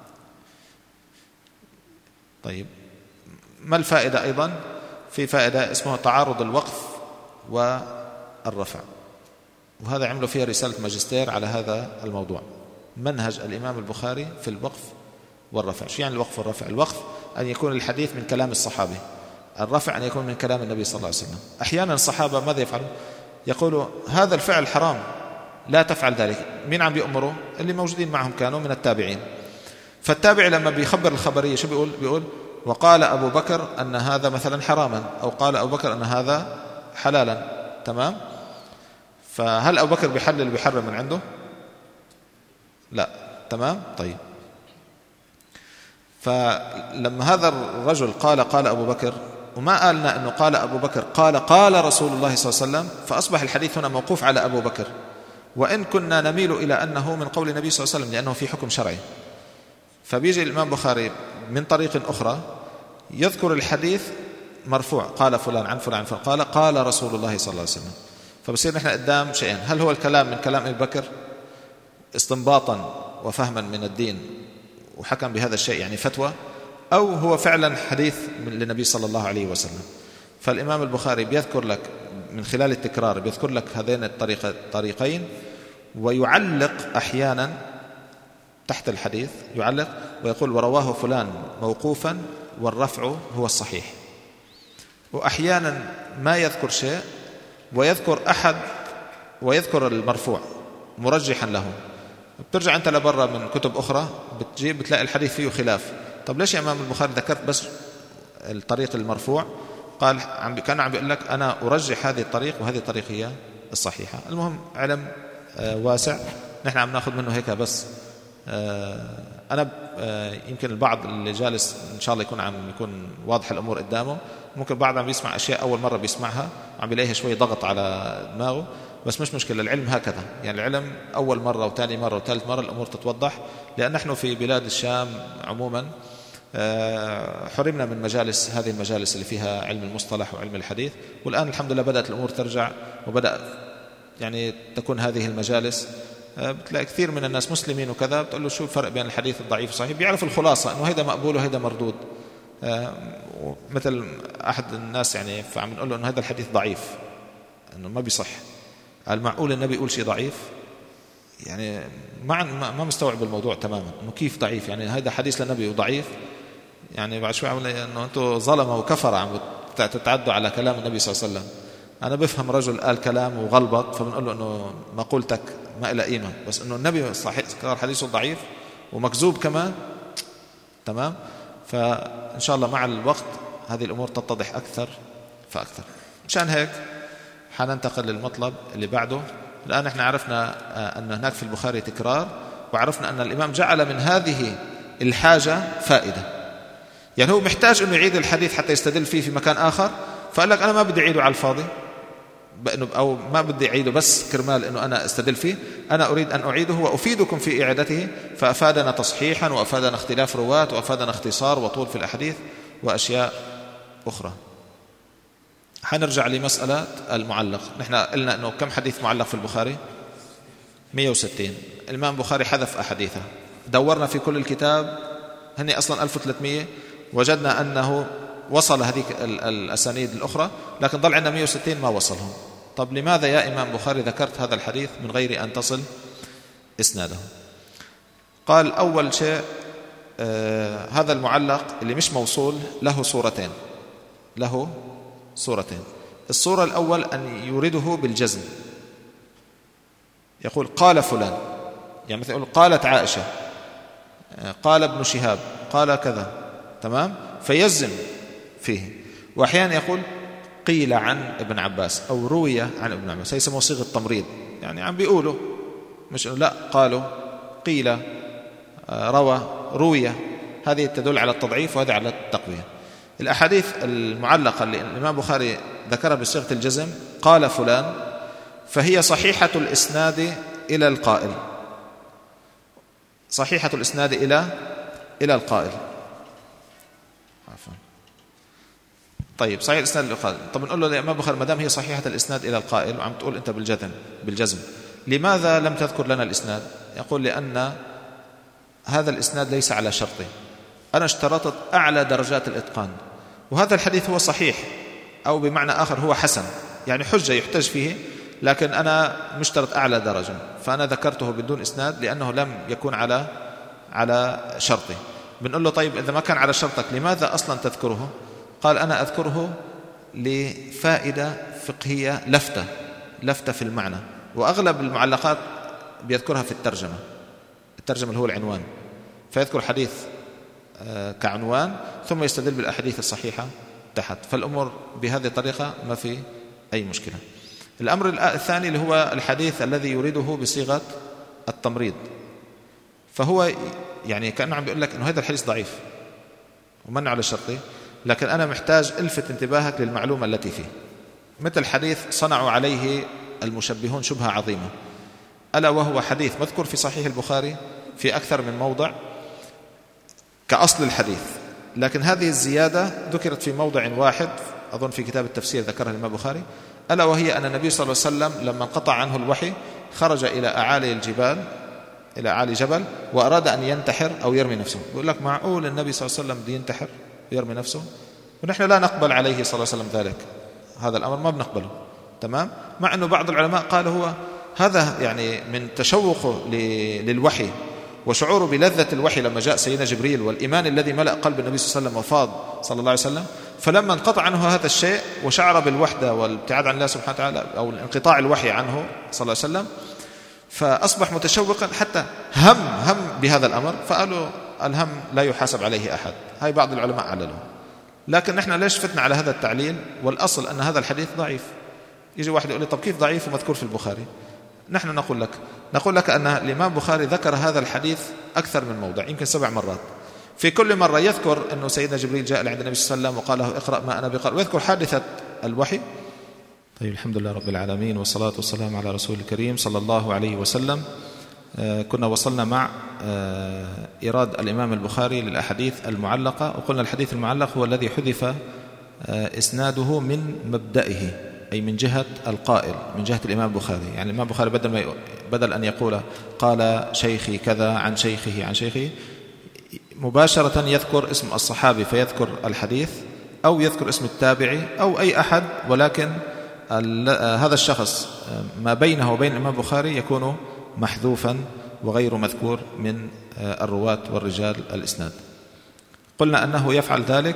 طيب، ما الفائدة أيضا؟ في فائدة اسمها تعارض الوقف والرفع، وهذا عملوا فيها رسالة ماجستير على هذا الموضوع، منهج الإمام البخاري في الوقف والرفع. شو يعني الوقف والرفع؟ الوقف أن يكون الحديث من كلام الصحابي، الرفع أن يكون من كلام النبي صلى الله عليه وسلم. أحيانا الصحابة ماذا يفعلون؟ يقولوا هذا الفعل حرام لا تفعل ذلك. مين عم بيأمروا؟ اللي موجودين معهم كانوا من التابعين. فالتابع لما بيخبر الخبرية شو بيقول؟ بيقول وقال أبو بكر أن هذا مثلا حراما، أو قال أبو بكر أن هذا حلالا. تمام. فهل أبو بكر بيحلل وبيحرم من عنده؟ لا. تمام. طيب، فلما هذا الرجل قال قال أبو بكر، وما قالنا أنه قال أبو بكر، قال قال رسول الله صلى الله عليه وسلم، فأصبح الحديث هنا موقوف على أبو بكر، وإن كنا نميل إلى أنه من قول النبي صلى الله عليه وسلم لأنه في حكم شرعي. فبيجي الإمام بخاري من طريق أخرى يذكر الحديث مرفوع، قال فلان عن فلان عن فلان قال قال رسول الله صلى الله عليه وسلم. فبصير نحن قدام شيئين: هل هو الكلام من كلام أبي بكر استنباطا وفهما من الدين وحكم بهذا الشيء يعني فتوى، أو هو فعلا حديث من للنبي صلى الله عليه وسلم. فالإمام البخاري بيذكر لك من خلال التكرار، بيذكر لك هذين الطريقين، ويعلق أحيانا تحت الحديث، يعلق ويقول ورواه فلان موقوفا والرفع هو الصحيح. وأحيانا ما يذكر شيء ويذكر أحد ويذكر المرفوع مرجحا له. بترجع أنت لبرا من كتب أخرى بتجيب بتلاقي الحديث فيه خلاف. طب ليش يا إمام البخاري ذكرت بس الطريق المرفوع؟ قال عم كان عم بيقول لك أنا أرجح هذه الطريق وهذه الطريق هي الصحيحة. المهم علم واسع نحن عم ناخذ منه هيك بس. أنا يمكن البعض اللي جالس إن شاء الله يكون عم يكون واضح الأمور قدامه، ممكن بعض عم بيسمع أشياء أول مرة بيسمعها عم بيلاقيها شوي ضغط على دماغه، بس مش مشكلة. العلم هكذا، يعني العلم أول مرة وثاني مرة وثالث مرة الأمور تتوضح، لأن نحن في بلاد الشام عموما حرمنا من مجالس، هذه المجالس اللي فيها علم المصطلح وعلم الحديث، والآن الحمد لله بدأت الأمور ترجع وبدأ يعني تكون هذه المجالس. بتلاقي كثير من الناس مسلمين وكذا بتقول له شو الفرق بين الحديث الضعيف والصحيح، بيعرف الخلاصة أنه هذا مقبول وهذا مردود. مثل أحد الناس يعني فعم نقول له أنه هذا الحديث ضعيف، أنه ما بيصح. المعقول النبي يقول شيء ضعيف؟ يعني ما ما مستوعب الموضوع تماما، انه كيف ضعيف؟ يعني هذا حديث للنبي وضعيف؟ يعني بعد شوي عمل انه انتم ظلمه وكفر عم تتعدوا على كلام النبي صلى الله عليه وسلم. انا بفهم رجل قال كلام وغلبط فبنقول له انه مقولتك ما لها قيمه، بس انه النبي صحيح قال حديثه ضعيف ومكذوب كمان. تمام. فان شاء الله مع الوقت هذه الامور تتضح اكثر فاكثر. مشان هيك حننتقل للمطلب اللي بعده. الآن احنا عرفنا أن هناك في البخاري تكرار، وعرفنا أن الإمام جعل من هذه الحاجة فائدة، يعني هو محتاج أنه يعيد الحديث حتى يستدل فيه في مكان آخر، فقال لك أنا ما بدي أعيده على الفاضي، أو ما بدي أعيده بس كرمال أنه أنا استدل فيه، أنا أريد أن أعيده وأفيدكم في إعادته. فأفادنا تصحيحا وأفادنا اختلاف رواة وأفادنا اختصار وطول في الأحاديث وأشياء أخرى. حنرجع لمسألة المعلق. نحن قلنا أنه كم حديث معلق في البخاري؟ مئة وستين. الإمام البخاري حذف أحاديثه، دورنا في كل الكتاب هني أصلا ألف وثلاثمئة، وجدنا أنه وصل هذه الأسانيد الأخرى، لكن ضل عندنا مئة وستين ما وصلهم. طب لماذا يا إمام بخاري ذكرت هذا الحديث من غير أن تصل إسناده؟ قال أول شيء آه هذا المعلق اللي مش موصول له صورتين، له صورتين. الصورة الأول أن يورده بالجزم، يقول قال فلان، يعني مثل يقول قالت عائشة، قال ابن شهاب قال كذا، تمام، فيزم فيه. وأحيانا يقول قيل عن ابن عباس أو روي عن ابن عباس، يسموه صيغة تمريض، يعني عم بيقولوا، مش لا قالوا، قيل، روى، روي، هذه تدل على التضعيف وهذه على التقوية. الأحاديث المعلقة اللي الإمام البخاري ذكرها بصيغة الجزم قال فلان، فهي صحيحة الإسناد إلى القائل، صحيحة الإسناد إلى إلى القائل. عفوا. طيب صحيح الإسناد إلى القائل، طب نقول له الإمام البخاري ما دام هي صحيحة الإسناد إلى القائل وعم تقول أنت بالجزم بالجزم لماذا لم تذكر لنا الإسناد؟ يقول لأن هذا الإسناد ليس على شرطي، أنا اشترطت أعلى درجات الإتقان، وهذا الحديث هو صحيح أو بمعنى آخر هو حسن، يعني حجة يحتج فيه، لكن أنا مشترط أعلى درجة، فأنا ذكرته بدون إسناد لأنه لم يكون على على شرطي. بنقول له طيب إذا ما كان على شرطك لماذا أصلا تذكره؟ قال أنا أذكره لفائدة فقهية لفتة لفتة في المعنى، وأغلب المعلقات بيذكرها في الترجمة، الترجمة اللي هو العنوان، فيذكر حديث كعنوان ثم يستدل بالأحاديث الصحيحة تحت، فالأمور بهذه الطريقة ما في أي مشكلة. الأمر الثاني اللي هو الحديث الذي يريده بصيغة التمريض، فهو يعني كأنه عم بيقول لك إنه هذا الحديث ضعيف ومنع على الشرطي، لكن أنا محتاج ألفت انتباهك للمعلومة التي فيه، مثل حديث صنعوا عليه المشبهون شبهة عظيمة، ألا وهو حديث مذكور في صحيح البخاري في أكثر من موضع كأصل الحديث، لكن هذه الزيادة ذكرت في موضع واحد أظن في كتاب التفسير ذكرها الإمام البخاري، ألا وهي أن النبي صلى الله عليه وسلم لما انقطع عنه الوحي خرج إلى أعالي الجبال، إلى أعالي جبل، وأراد أن ينتحر أو يرمي نفسه. بيقول لك معقول النبي صلى الله عليه وسلم بده ينتحر ويرمي نفسه؟ ونحن لا نقبل عليه صلى الله عليه وسلم ذلك، هذا الأمر ما بنقبله، تمام، مع أنه بعض العلماء قالوا هو هذا يعني من تشوقه للوحي وشعوره بلذة الوحي لما جاء سيدنا جبريل والإيمان الذي ملأ قلب النبي صلى الله عليه وسلم وفاض صلى الله عليه وسلم، فلما انقطع عنه هذا الشيء وشعر بالوحدة والابتعاد عن الله سبحانه وتعالى أو انقطاع الوحي عنه صلى الله عليه وسلم، فأصبح متشوقا حتى هم هم بهذا الأمر، فقالوا الهم لا يحاسب عليه أحد، هاي بعض العلماء عللوا، لكن نحن ليش فتنا على هذا التعليل؟ والأصل أن هذا الحديث ضعيف. يجي واحد يقول لي طب كيف ضعيف ومذكور في البخاري؟ نحن نقول لك نقول لك أن الإمام البخاري ذكر هذا الحديث أكثر من موضع، يمكن سبع مرات، في كل مرة يذكر أنه سيدنا جبريل جاء عند النبي صلى الله عليه وسلم وقال له اقرأ ما أنا بقرأ، ويذكر حادثة الوحي. طيب الحمد لله رب العالمين، والصلاة والسلام على رسول الكريم صلى الله عليه وسلم. آه كنا وصلنا مع آه إيراد الإمام البخاري للأحاديث المعلقة، وقلنا الحديث المعلق هو الذي حذف آه إسناده من مبدئه، أي من جهة القائل، من جهة الإمام البخاري، يعني الإمام البخاري بدل, ما بدل أن يقول قال شيخي كذا عن شيخه عن شيخه، مباشرة يذكر اسم الصحابي فيذكر الحديث، أو يذكر اسم التابعي أو أي أحد، ولكن هذا الشخص ما بينه وبين الإمام البخاري يكون محذوفا وغير مذكور من الرواة والرجال الإسناد. قلنا أنه يفعل ذلك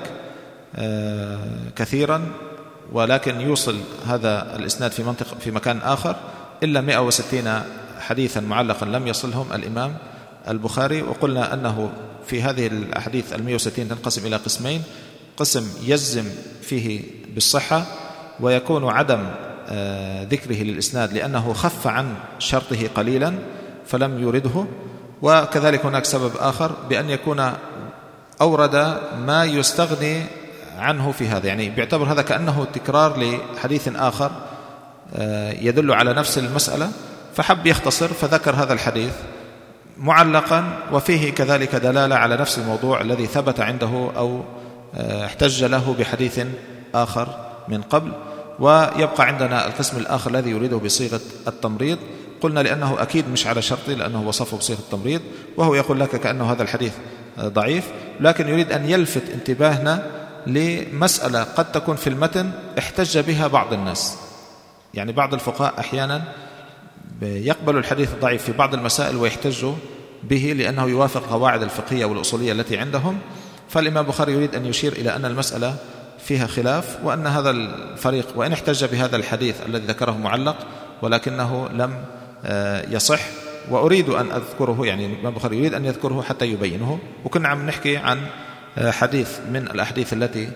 كثيرا، ولكن يوصل هذا الإسناد في منطقة في مكان آخر إلا مئة وستين حديثا معلقا لم يصلهم الإمام البخاري. وقلنا أنه في هذه الأحاديث المئة وستين تنقسم إلى قسمين، قسم يجزم فيه بالصحة ويكون عدم ذكره للإسناد لأنه خف عن شرطه قليلا فلم يورده، وكذلك هناك سبب آخر بأن يكون أورد ما يستغني عنه في هذا، يعني بيعتبر هذا كأنه تكرار لحديث آخر يدل على نفس المسألة، فحب يختصر فذكر هذا الحديث معلقا وفيه كذلك دلالة على نفس الموضوع الذي ثبت عنده أو احتج له بحديث آخر من قبل. ويبقى عندنا القسم الآخر الذي يريده بصيغة التمريض، قلنا لأنه أكيد مش على شرطي لأنه وصفه بصيغة التمريض، وهو يقول لك كأنه هذا الحديث ضعيف، لكن يريد أن يلفت انتباهنا لمسألة قد تكون في المتن احتج بها بعض الناس. يعني بعض الفقهاء أحيانا يقبل الحديث الضعيف في بعض المسائل ويحتجوا به لأنه يوافق قواعد الفقهية والأصولية التي عندهم، فالإمام البخاري يريد أن يشير إلى أن المسألة فيها خلاف، وأن هذا الفريق وإن احتج بهذا الحديث الذي ذكره معلق ولكنه لم يصح، وأريد أن أذكره، يعني الإمام البخاري يريد أن يذكره حتى يبينه. وكنا عم نحكي عن حديث من الأحاديث التي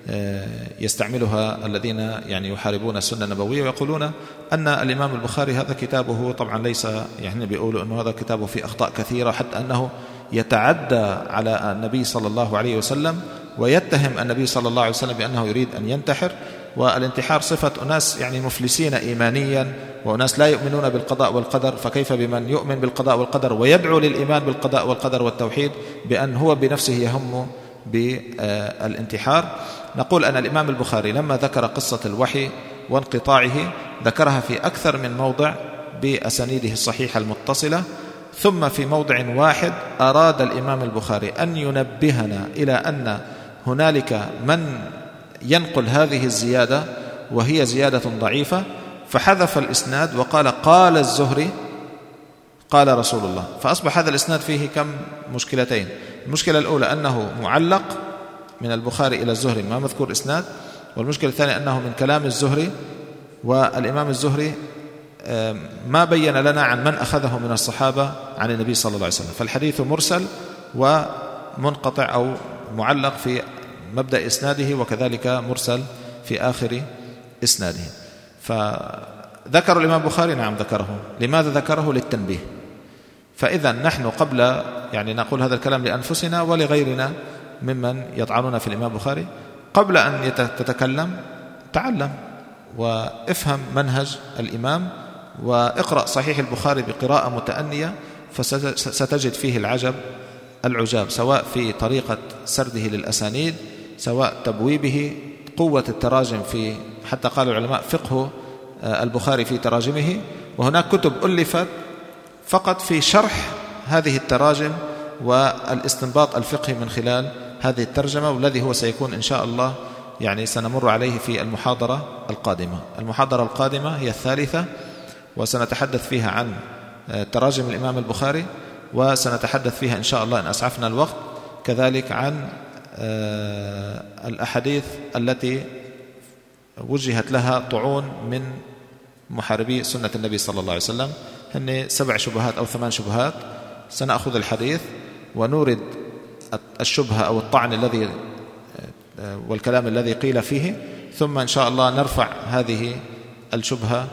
يستعملها الذين يعني يحاربون السنة النبوية ويقولون أن الإمام البخاري هذا كتابه طبعا ليس، يعني بيقولوا أنه هذا كتابه فيه أخطاء كثيرة، حتى أنه يتعدى على النبي صلى الله عليه وسلم ويتهم النبي صلى الله عليه وسلم بأنه يريد أن ينتحر. والانتحار صفة أناس يعني مفلسين إيمانيا، وأناس لا يؤمنون بالقضاء والقدر، فكيف بمن يؤمن بالقضاء والقدر ويدعو للإيمان بالقضاء والقدر والتوحيد بأن هو بنفسه يهم بالانتحار. نقول أن الإمام البخاري لما ذكر قصة الوحي وانقطاعه ذكرها في أكثر من موضع بأسانيده الصحيحة المتصلة، ثم في موضع واحد أراد الإمام البخاري أن ينبهنا إلى أن هنالك من ينقل هذه الزيادة وهي زيادة ضعيفة، فحذف الإسناد وقال قال الزهري قال رسول الله، فأصبح هذا الإسناد فيه كم مشكلتين. المشكلة الأولى أنه معلق من البخاري إلى الزهري ما مذكور إسناد، والمشكلة الثانية أنه من كلام الزهري، والإمام الزهري ما بين لنا عن من أخذه من الصحابة عن النبي صلى الله عليه وسلم، فالحديث مرسل ومنقطع أو معلق في مبدأ إسناده، وكذلك مرسل في آخر إسناده. فذكر الإمام البخاري، نعم ذكره. لماذا ذكره؟ للتنبيه. فإذا نحن قبل يعني نقول هذا الكلام لأنفسنا ولغيرنا ممن يطعنون في الإمام البخاري، قبل أن تتكلم تعلم وافهم منهج الإمام، واقرأ صحيح البخاري بقراءة متأنية، فستجد فيه العجب العجاب، سواء في طريقة سرده للأسانيد، سواء تبويبه، قوة التراجم في، حتى قال العلماء فقه البخاري في تراجمه، وهناك كتب ألفت فقط في شرح هذه التراجم والاستنباط الفقهي من خلال هذه الترجمة، والذي هو سيكون إن شاء الله يعني سنمر عليه في المحاضرة القادمة. المحاضرة القادمة هي الثالثة، وسنتحدث فيها عن تراجم الإمام البخاري، وسنتحدث فيها إن شاء الله إن أسعفنا الوقت كذلك عن الأحاديث التي وجهت لها طعون من محاربي سنة النبي صلى الله عليه وسلم. هن سبع شبهات أو ثمان شبهات، سنأخذ الحديث ونورد الشبهة أو الطعن الذي والكلام الذي قيل فيه، ثم إن شاء الله نرفع هذه الشبهة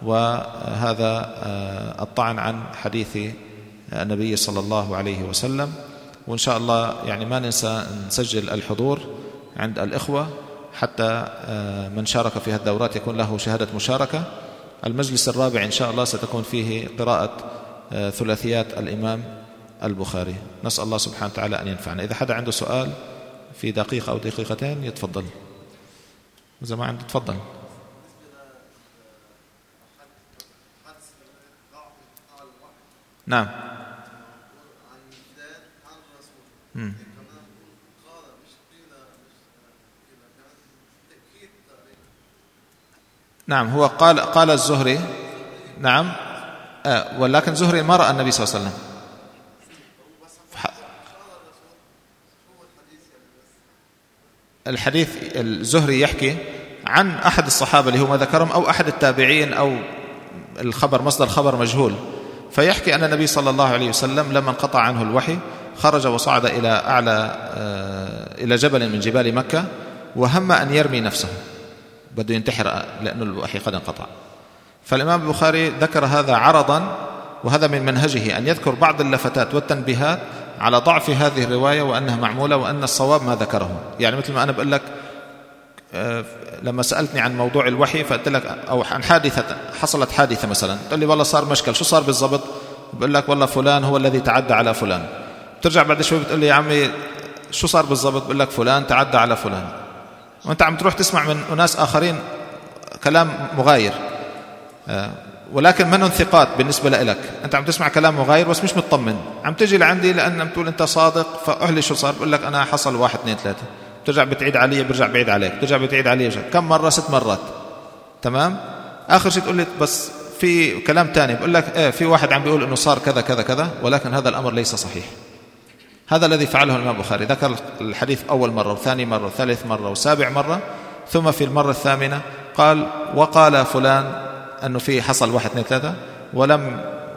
وهذا الطعن عن حديث النبي صلى الله عليه وسلم. وإن شاء الله يعني ما ننسى نسجل الحضور عند الإخوة حتى من شارك في هذه الدورات يكون له شهادة مشاركة. المجلس الرابع إن شاء الله ستكون فيه قراءة ثلاثيات الإمام البخاري. نسأل الله سبحانه وتعالى أن ينفعنا. إذا حدا عنده سؤال في دقيقة أو دقيقتين يتفضل، وإذا ما عنده تفضل. نعم. مم. نعم هو قال قال الزهري نعم آه ولكن زهري ما رأى النبي صلى الله عليه وسلم. الحديث الزهري يحكي عن أحد الصحابة اللي هو ما ذكرهم أو أحد التابعين أو الخبر مصدر خبر مجهول، فيحكي أن النبي صلى الله عليه وسلم لما انقطع عنه الوحي خرج وصعد إلى أعلى إلى جبل من جبال مكة، وهم أن يرمي نفسه، بده ينتحر لأنه الوحي قد انقطع. فالإمام البخاري ذكر هذا عرضا، وهذا من منهجه أن يذكر بعض اللفتات والتنبيهات على ضعف هذه الرواية وأنها معمولة وأن الصواب ما ذكره. يعني مثل ما أنا بقول لك لما سألتني عن موضوع الوحي فقلت لك أو عن حادثة حصلت حادثة مثلا، تقول لي والله صار مشكل، شو صار بالضبط؟ بقول لك والله فلان هو الذي تعدى على فلان. ترجع بعد شوي بتقول لي يا عمي شو صار بالضبط؟ بقول لك فلان تعدى على فلان، وأنت عم تروح تسمع من أناس آخرين كلام مغاير، ولكن منهم ثقات بالنسبة لك. أنت عم تسمع كلام مغاير بس مش مطمن، عم تجي لعندي لأن بتقول أنت صادق، فأهلي شو صار؟ بقول لك أنا حصل واحد اثنين ثلاثة. بترجع بتعيد علي، برجع بعيد عليك، بترجع بتعيد علي برجع. كم مرة؟ ست مرات. تمام. آخر شيء تقول لي بس في كلام تاني، بقول لك إيه في واحد عم بيقول إنه صار كذا كذا كذا، ولكن هذا الأمر ليس صحيح. هذا الذي فعله الإمام البخاري، ذكر الحديث أول مرة وثاني مرة وثالث مرة وسابع مرة، ثم في المرة الثامنة قال وقال فلان أنه في حصل واحد اثنين ثلاثة، ولم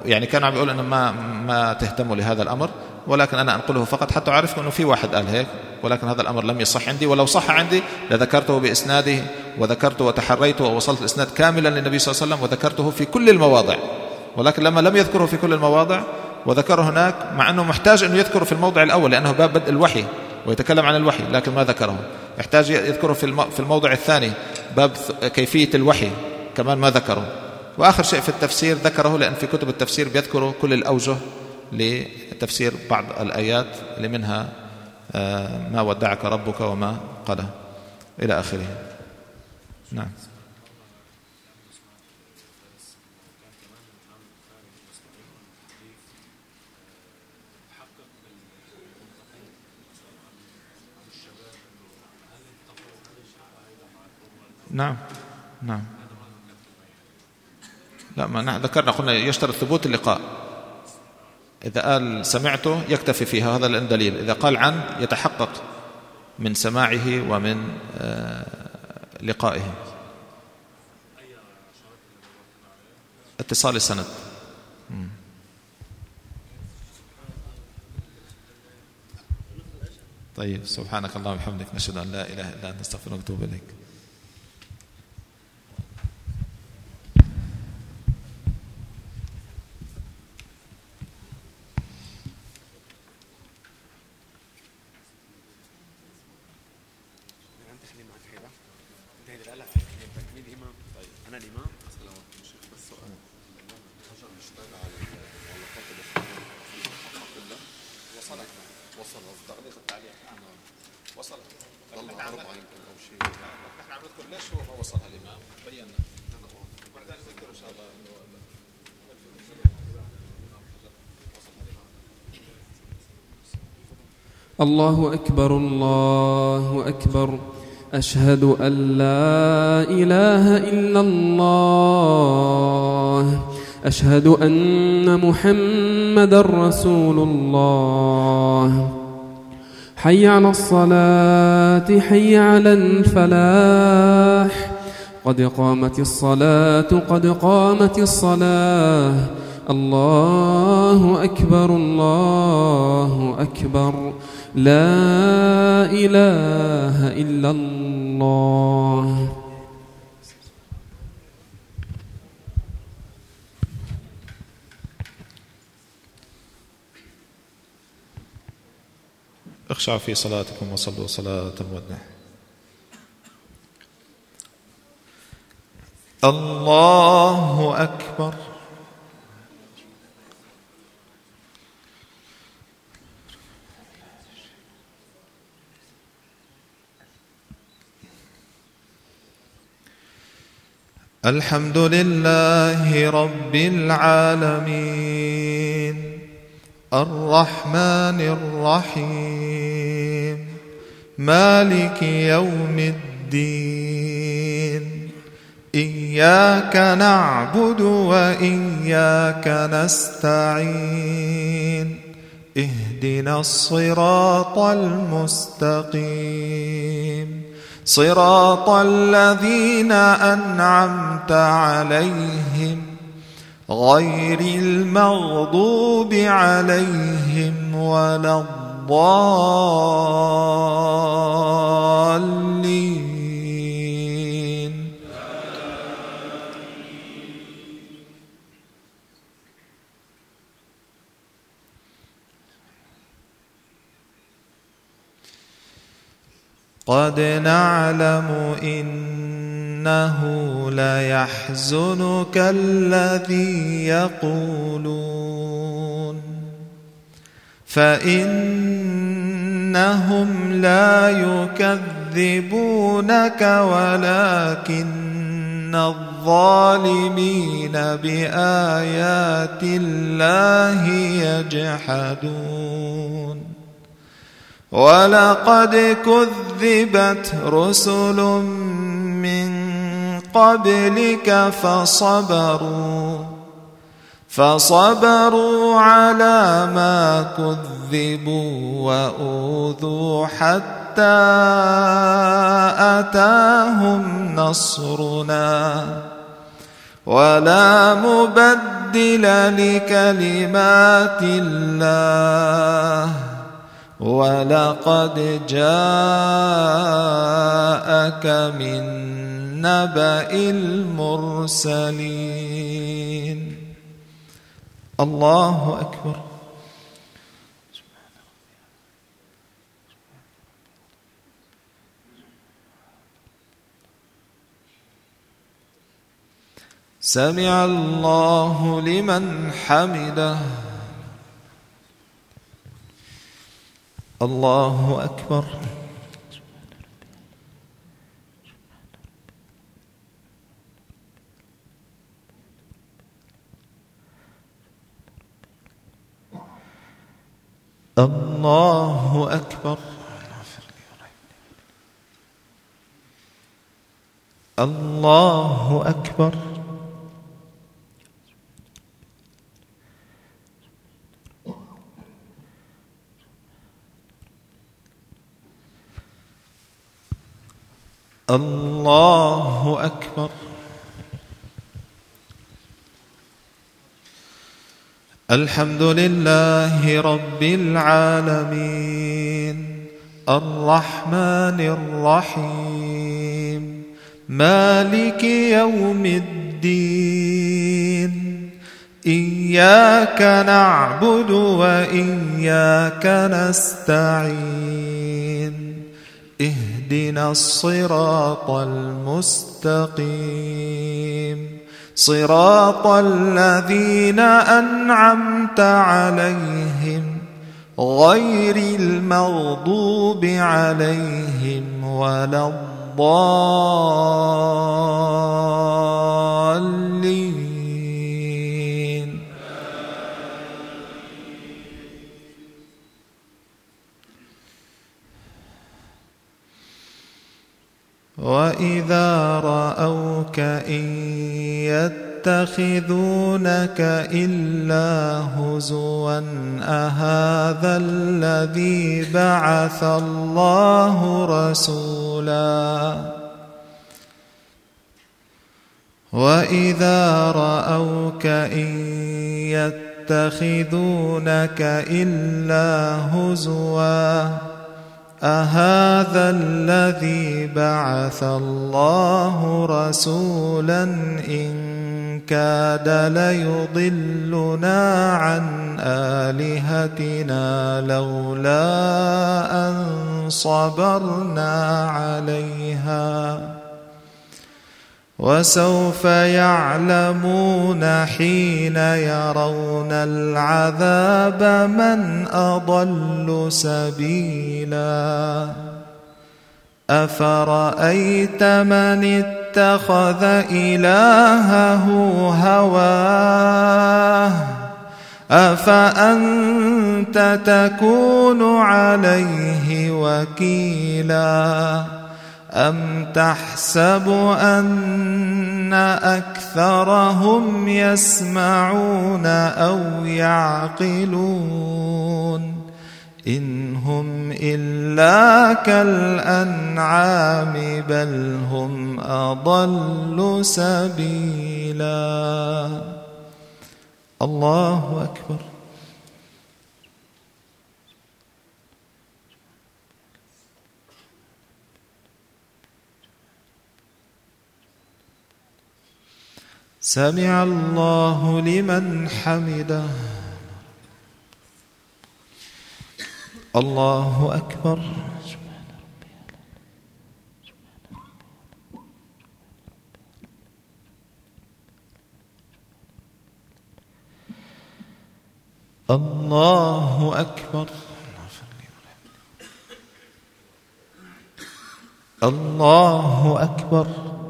يعني كانوا عم بيقولوا إنه ما ما تهتموا لهذا الأمر، ولكن أنا أنقله فقط حتى أعرف أنه في واحد قال هيك، ولكن هذا الأمر لم يصح عندي، ولو صح عندي لذكرته بإسناده وذكرته وتحريته ووصلت الإسناد كاملا للنبي صلى الله عليه وسلم وذكرته في كل المواضع. ولكن لما لم يذكره في كل المواضع وذكره هناك، مع أنه محتاج أنه يذكره في الموضع الأول لأنه باب بدء الوحي ويتكلم عن الوحي، لكن ما ذكره. يحتاج يذكره في الموضع الثاني باب كيفية الوحي، كمان ما ذكره. وآخر شيء في التفسير ذكره، لأن في كتب التفسير بيذكروا كل الأوجه لتفسير بعض الآيات اللي منها ما ودعك ربك وما قله إلى آخره. نعم. نعم نعم لا، ما ذكرنا قلنا يشترط ثبوت اللقاء. إذا قال سمعته يكتفي فيها، هذا الدليل. إذا قال عن يتحقق من سماعه ومن لقائه. اتصال السند. طيب، سبحانك اللهم وبحمدك، نشهد أن لا إله إلا أنت، نستغفرك ونتوب إليك. الله أكبر الله أكبر، أشهد أن لا إله إلا الله، أشهد أن محمد رسول الله. حي على الصلاة، حي على الفلاح، قد قامت الصلاة قد قامت الصلاة. الله أكبر الله أكبر، لا إله إلا الله. اخشعوا في صلاتكم وصلوا صلاة المودع. الله أكبر. الحمد لله رب العالمين، الرحمن الرحيم، مالك يوم الدين. إياك نعبد وإياك نستعين، اهدنا الصراط المستقيم، صراط الذين أنعمت عليهم غير المغضوب عليهم ولا الضالين. قد نعلم إنه ليحزنك الذي يقولون، فإنهم لا يكذبونك ولكن الظالمين بآيات الله يجحدون. ولقد كذبت رسل من قبلك فصبروا فصبروا على ما كذبوا وأوذوا حتى أتاهم نصرنا، ولا مبدل مبدل لكلمات الله ولقد جاءك من نبأ المرسلين. الله أكبر. سمع الله لمن حمده. الله أكبر. الله أكبر. الله أكبر. الله أكبر. الحمد لله رب العالمين الرحمن الرحيم مالك يوم الدين إياك نعبد وإياك نستعين اهدنا الصراط المستقيم صراط الذين أنعمت عليهم غير المغضوب عليهم ولا الضالين. وإذا رأوك إن يتخذونك إلا هزوا أهذا الذي بعث الله رسولا. وإذا رأوك إن يتخذونك إلا هزوا أهذا الذي بعث الله رسولا إن كاد ليضلنا عن آلهتنا لولا أن صبرنا عليها وسوف يعلمون حين يرون العذاب من أضل سبيلا. أفرأيت من اتخذ إلهه هواه أفأنت تكون عليه وكيلا أم تحسب أن أكثرهم يسمعون أو يعقلون إن هم إلا كالأنعام بل هم أضل سبيلا. الله أكبر. سمع الله لمن حمده. الله أكبر. الله أكبر. الله أكبر.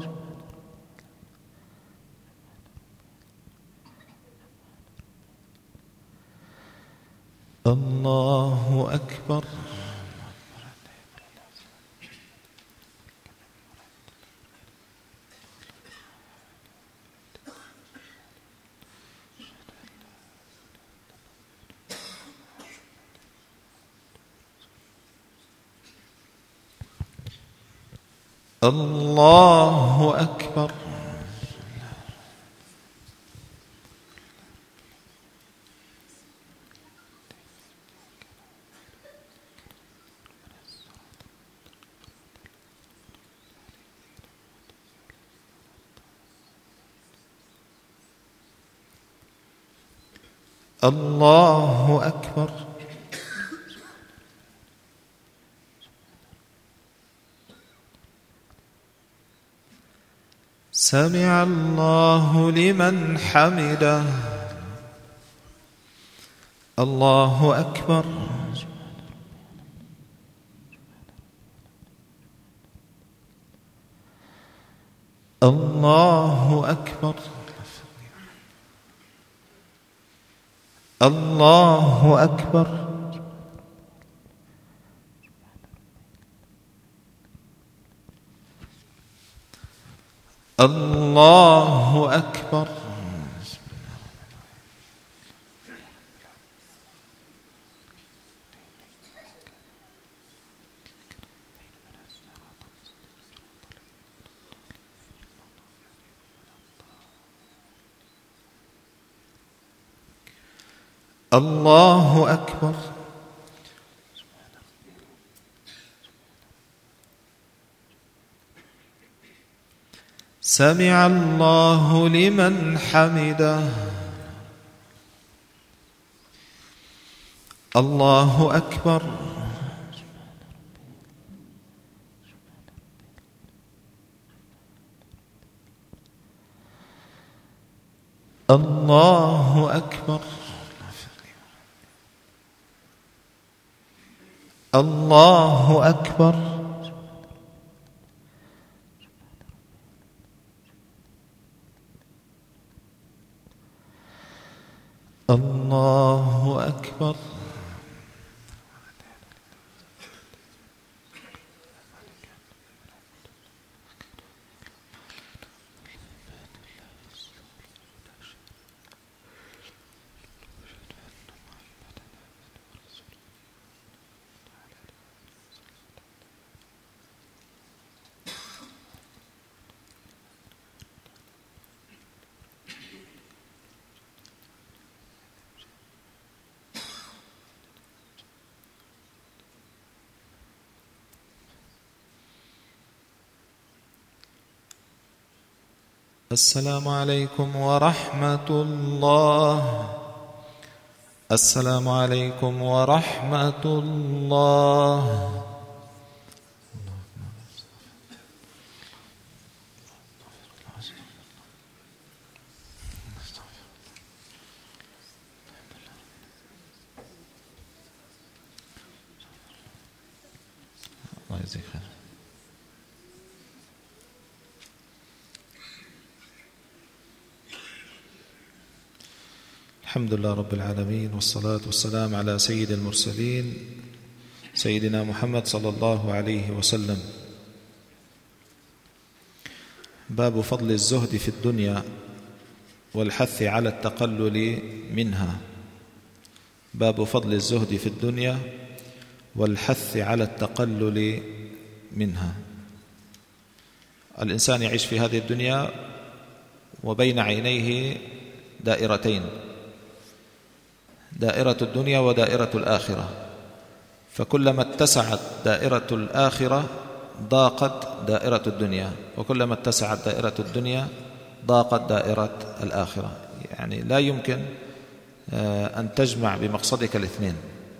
الله أكبر. الله أكبر. الله أكبر. سمع الله لمن حمده. الله أكبر. الله أكبر. الله أكبر. الله أكبر. الله أكبر. سمع الله لمن حمده. الله أكبر. الله أكبر. الله أكبر. الله أكبر. السلام عليكم ورحمة الله. السلام عليكم ورحمة الله. الله يجزيك خير. الحمد لله رب العالمين، والصلاة والسلام على سيد المرسلين سيدنا محمد صلى الله عليه وسلم. باب فضل الزهد في الدنيا والحث على التقلل منها. باب فضل الزهد في الدنيا والحث على التقلل منها. الإنسان يعيش في هذه الدنيا وبين عينيه دائرتين، دائرة الدنيا ودائرة الآخرة، فكلما اتسعت دائرة الآخرة ضاقت دائرة الدنيا، وكلما اتسعت دائرة الدنيا ضاقت دائرة الآخرة. يعني لا يمكن أن تجمع بمقصدك الاثنين،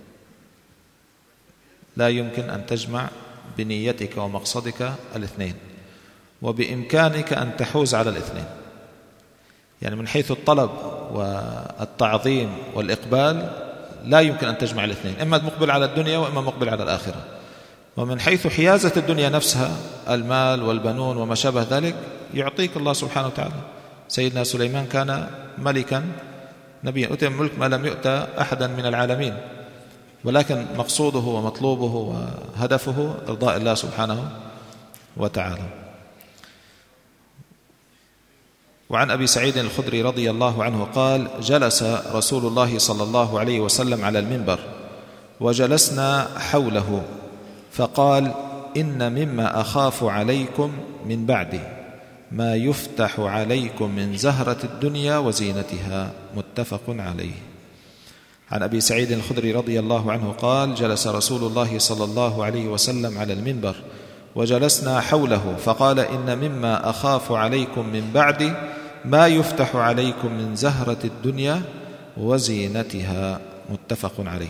لا يمكن أن تجمع بنيتك ومقصدك الاثنين، وبإمكانك أن تحوز على الاثنين. يعني من حيث الطلب والتعظيم والإقبال لا يمكن أن تجمع الاثنين، إما مقبل على الدنيا وإما مقبل على الآخرة. ومن حيث حيازة الدنيا نفسها، المال والبنون وما شابه ذلك، يعطيك الله سبحانه وتعالى. سيدنا سليمان كان ملكا نبيا، أتى ملك ما لم يؤتى أحدا من العالمين، ولكن مقصوده ومطلوبه وهدفه إرضاء الله سبحانه وتعالى. وعن أبي سعيد الخدري رضي الله عنه قال: جلس رسول الله صلى الله عليه وسلم على المنبر وجلسنا حوله فقال: إن مما أخاف عليكم من بعدي ما يفتح عليكم من زهرة الدنيا وزينتها. متفق عليه. عن أبي سعيد الخدري رضي الله عنه قال: جلس رسول الله صلى الله عليه وسلم على المنبر وجلسنا حوله فقال: إن مما أخاف عليكم من بعدي ما يفتح عليكم من زهرة الدنيا وزينتها. متفق عليه.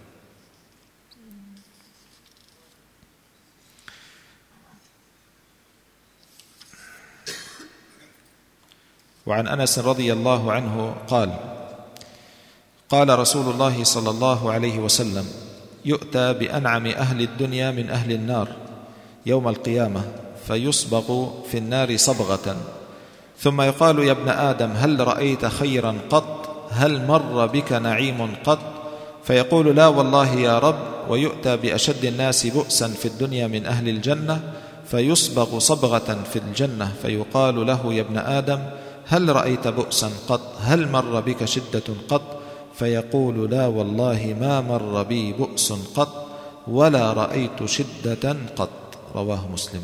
وعن أنس رضي الله عنه قال: قال رسول الله صلى الله عليه وسلم: يؤتى بأنعم أهل الدنيا من أهل النار يوم القيامة فيصبغ في النار صبغة، ثم يقال: يا ابن آدم هل رأيت خيرا قط؟ هل مر بك نعيم قط؟ فيقول: لا والله يا رب. ويؤتى بأشد الناس بؤسا في الدنيا من أهل الجنة فيصبغ صبغة في الجنة، فيقال له: يا ابن آدم هل رأيت بؤسا قط؟ هل مر بك شدة قط؟ فيقول: لا والله ما مر بي بؤس قط ولا رأيت شدة قط. رواه مسلم.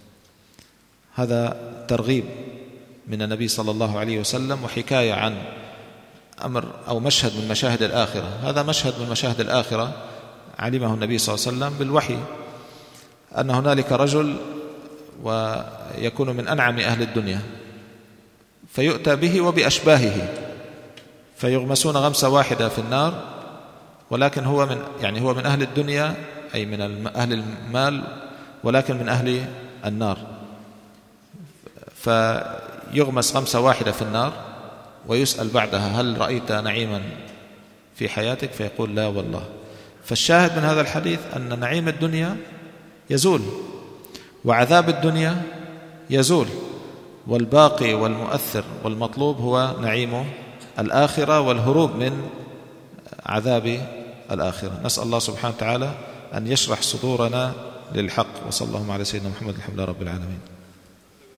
هذا ترغيب من النبي صلى الله عليه وسلم وحكاية عن أمر أو مشهد من مشاهد الآخرة. هذا مشهد من مشاهد الآخرة علمه النبي صلى الله عليه وسلم بالوحي، أن هنالك رجل ويكون من أنعم أهل الدنيا فيؤتى به وبأشباهه فيغمسون غمسة واحدة في النار، ولكن هو من يعني هو من أهل الدنيا أي من أهل المال ولكن من أهل النار، فيغمس غمسة واحدة في النار ويسأل بعدها: هل رأيت نعيما في حياتك؟ فيقول: لا والله. فالشاهد من هذا الحديث أن نعيم الدنيا يزول وعذاب الدنيا يزول، والباقي والمؤثر والمطلوب هو نعيم الآخرة والهروب من عذاب الآخرة. نسأل الله سبحانه وتعالى أن يشرح صدورنا للحق. وصلى الله على سيدنا محمد الحمد لله رب العالمين.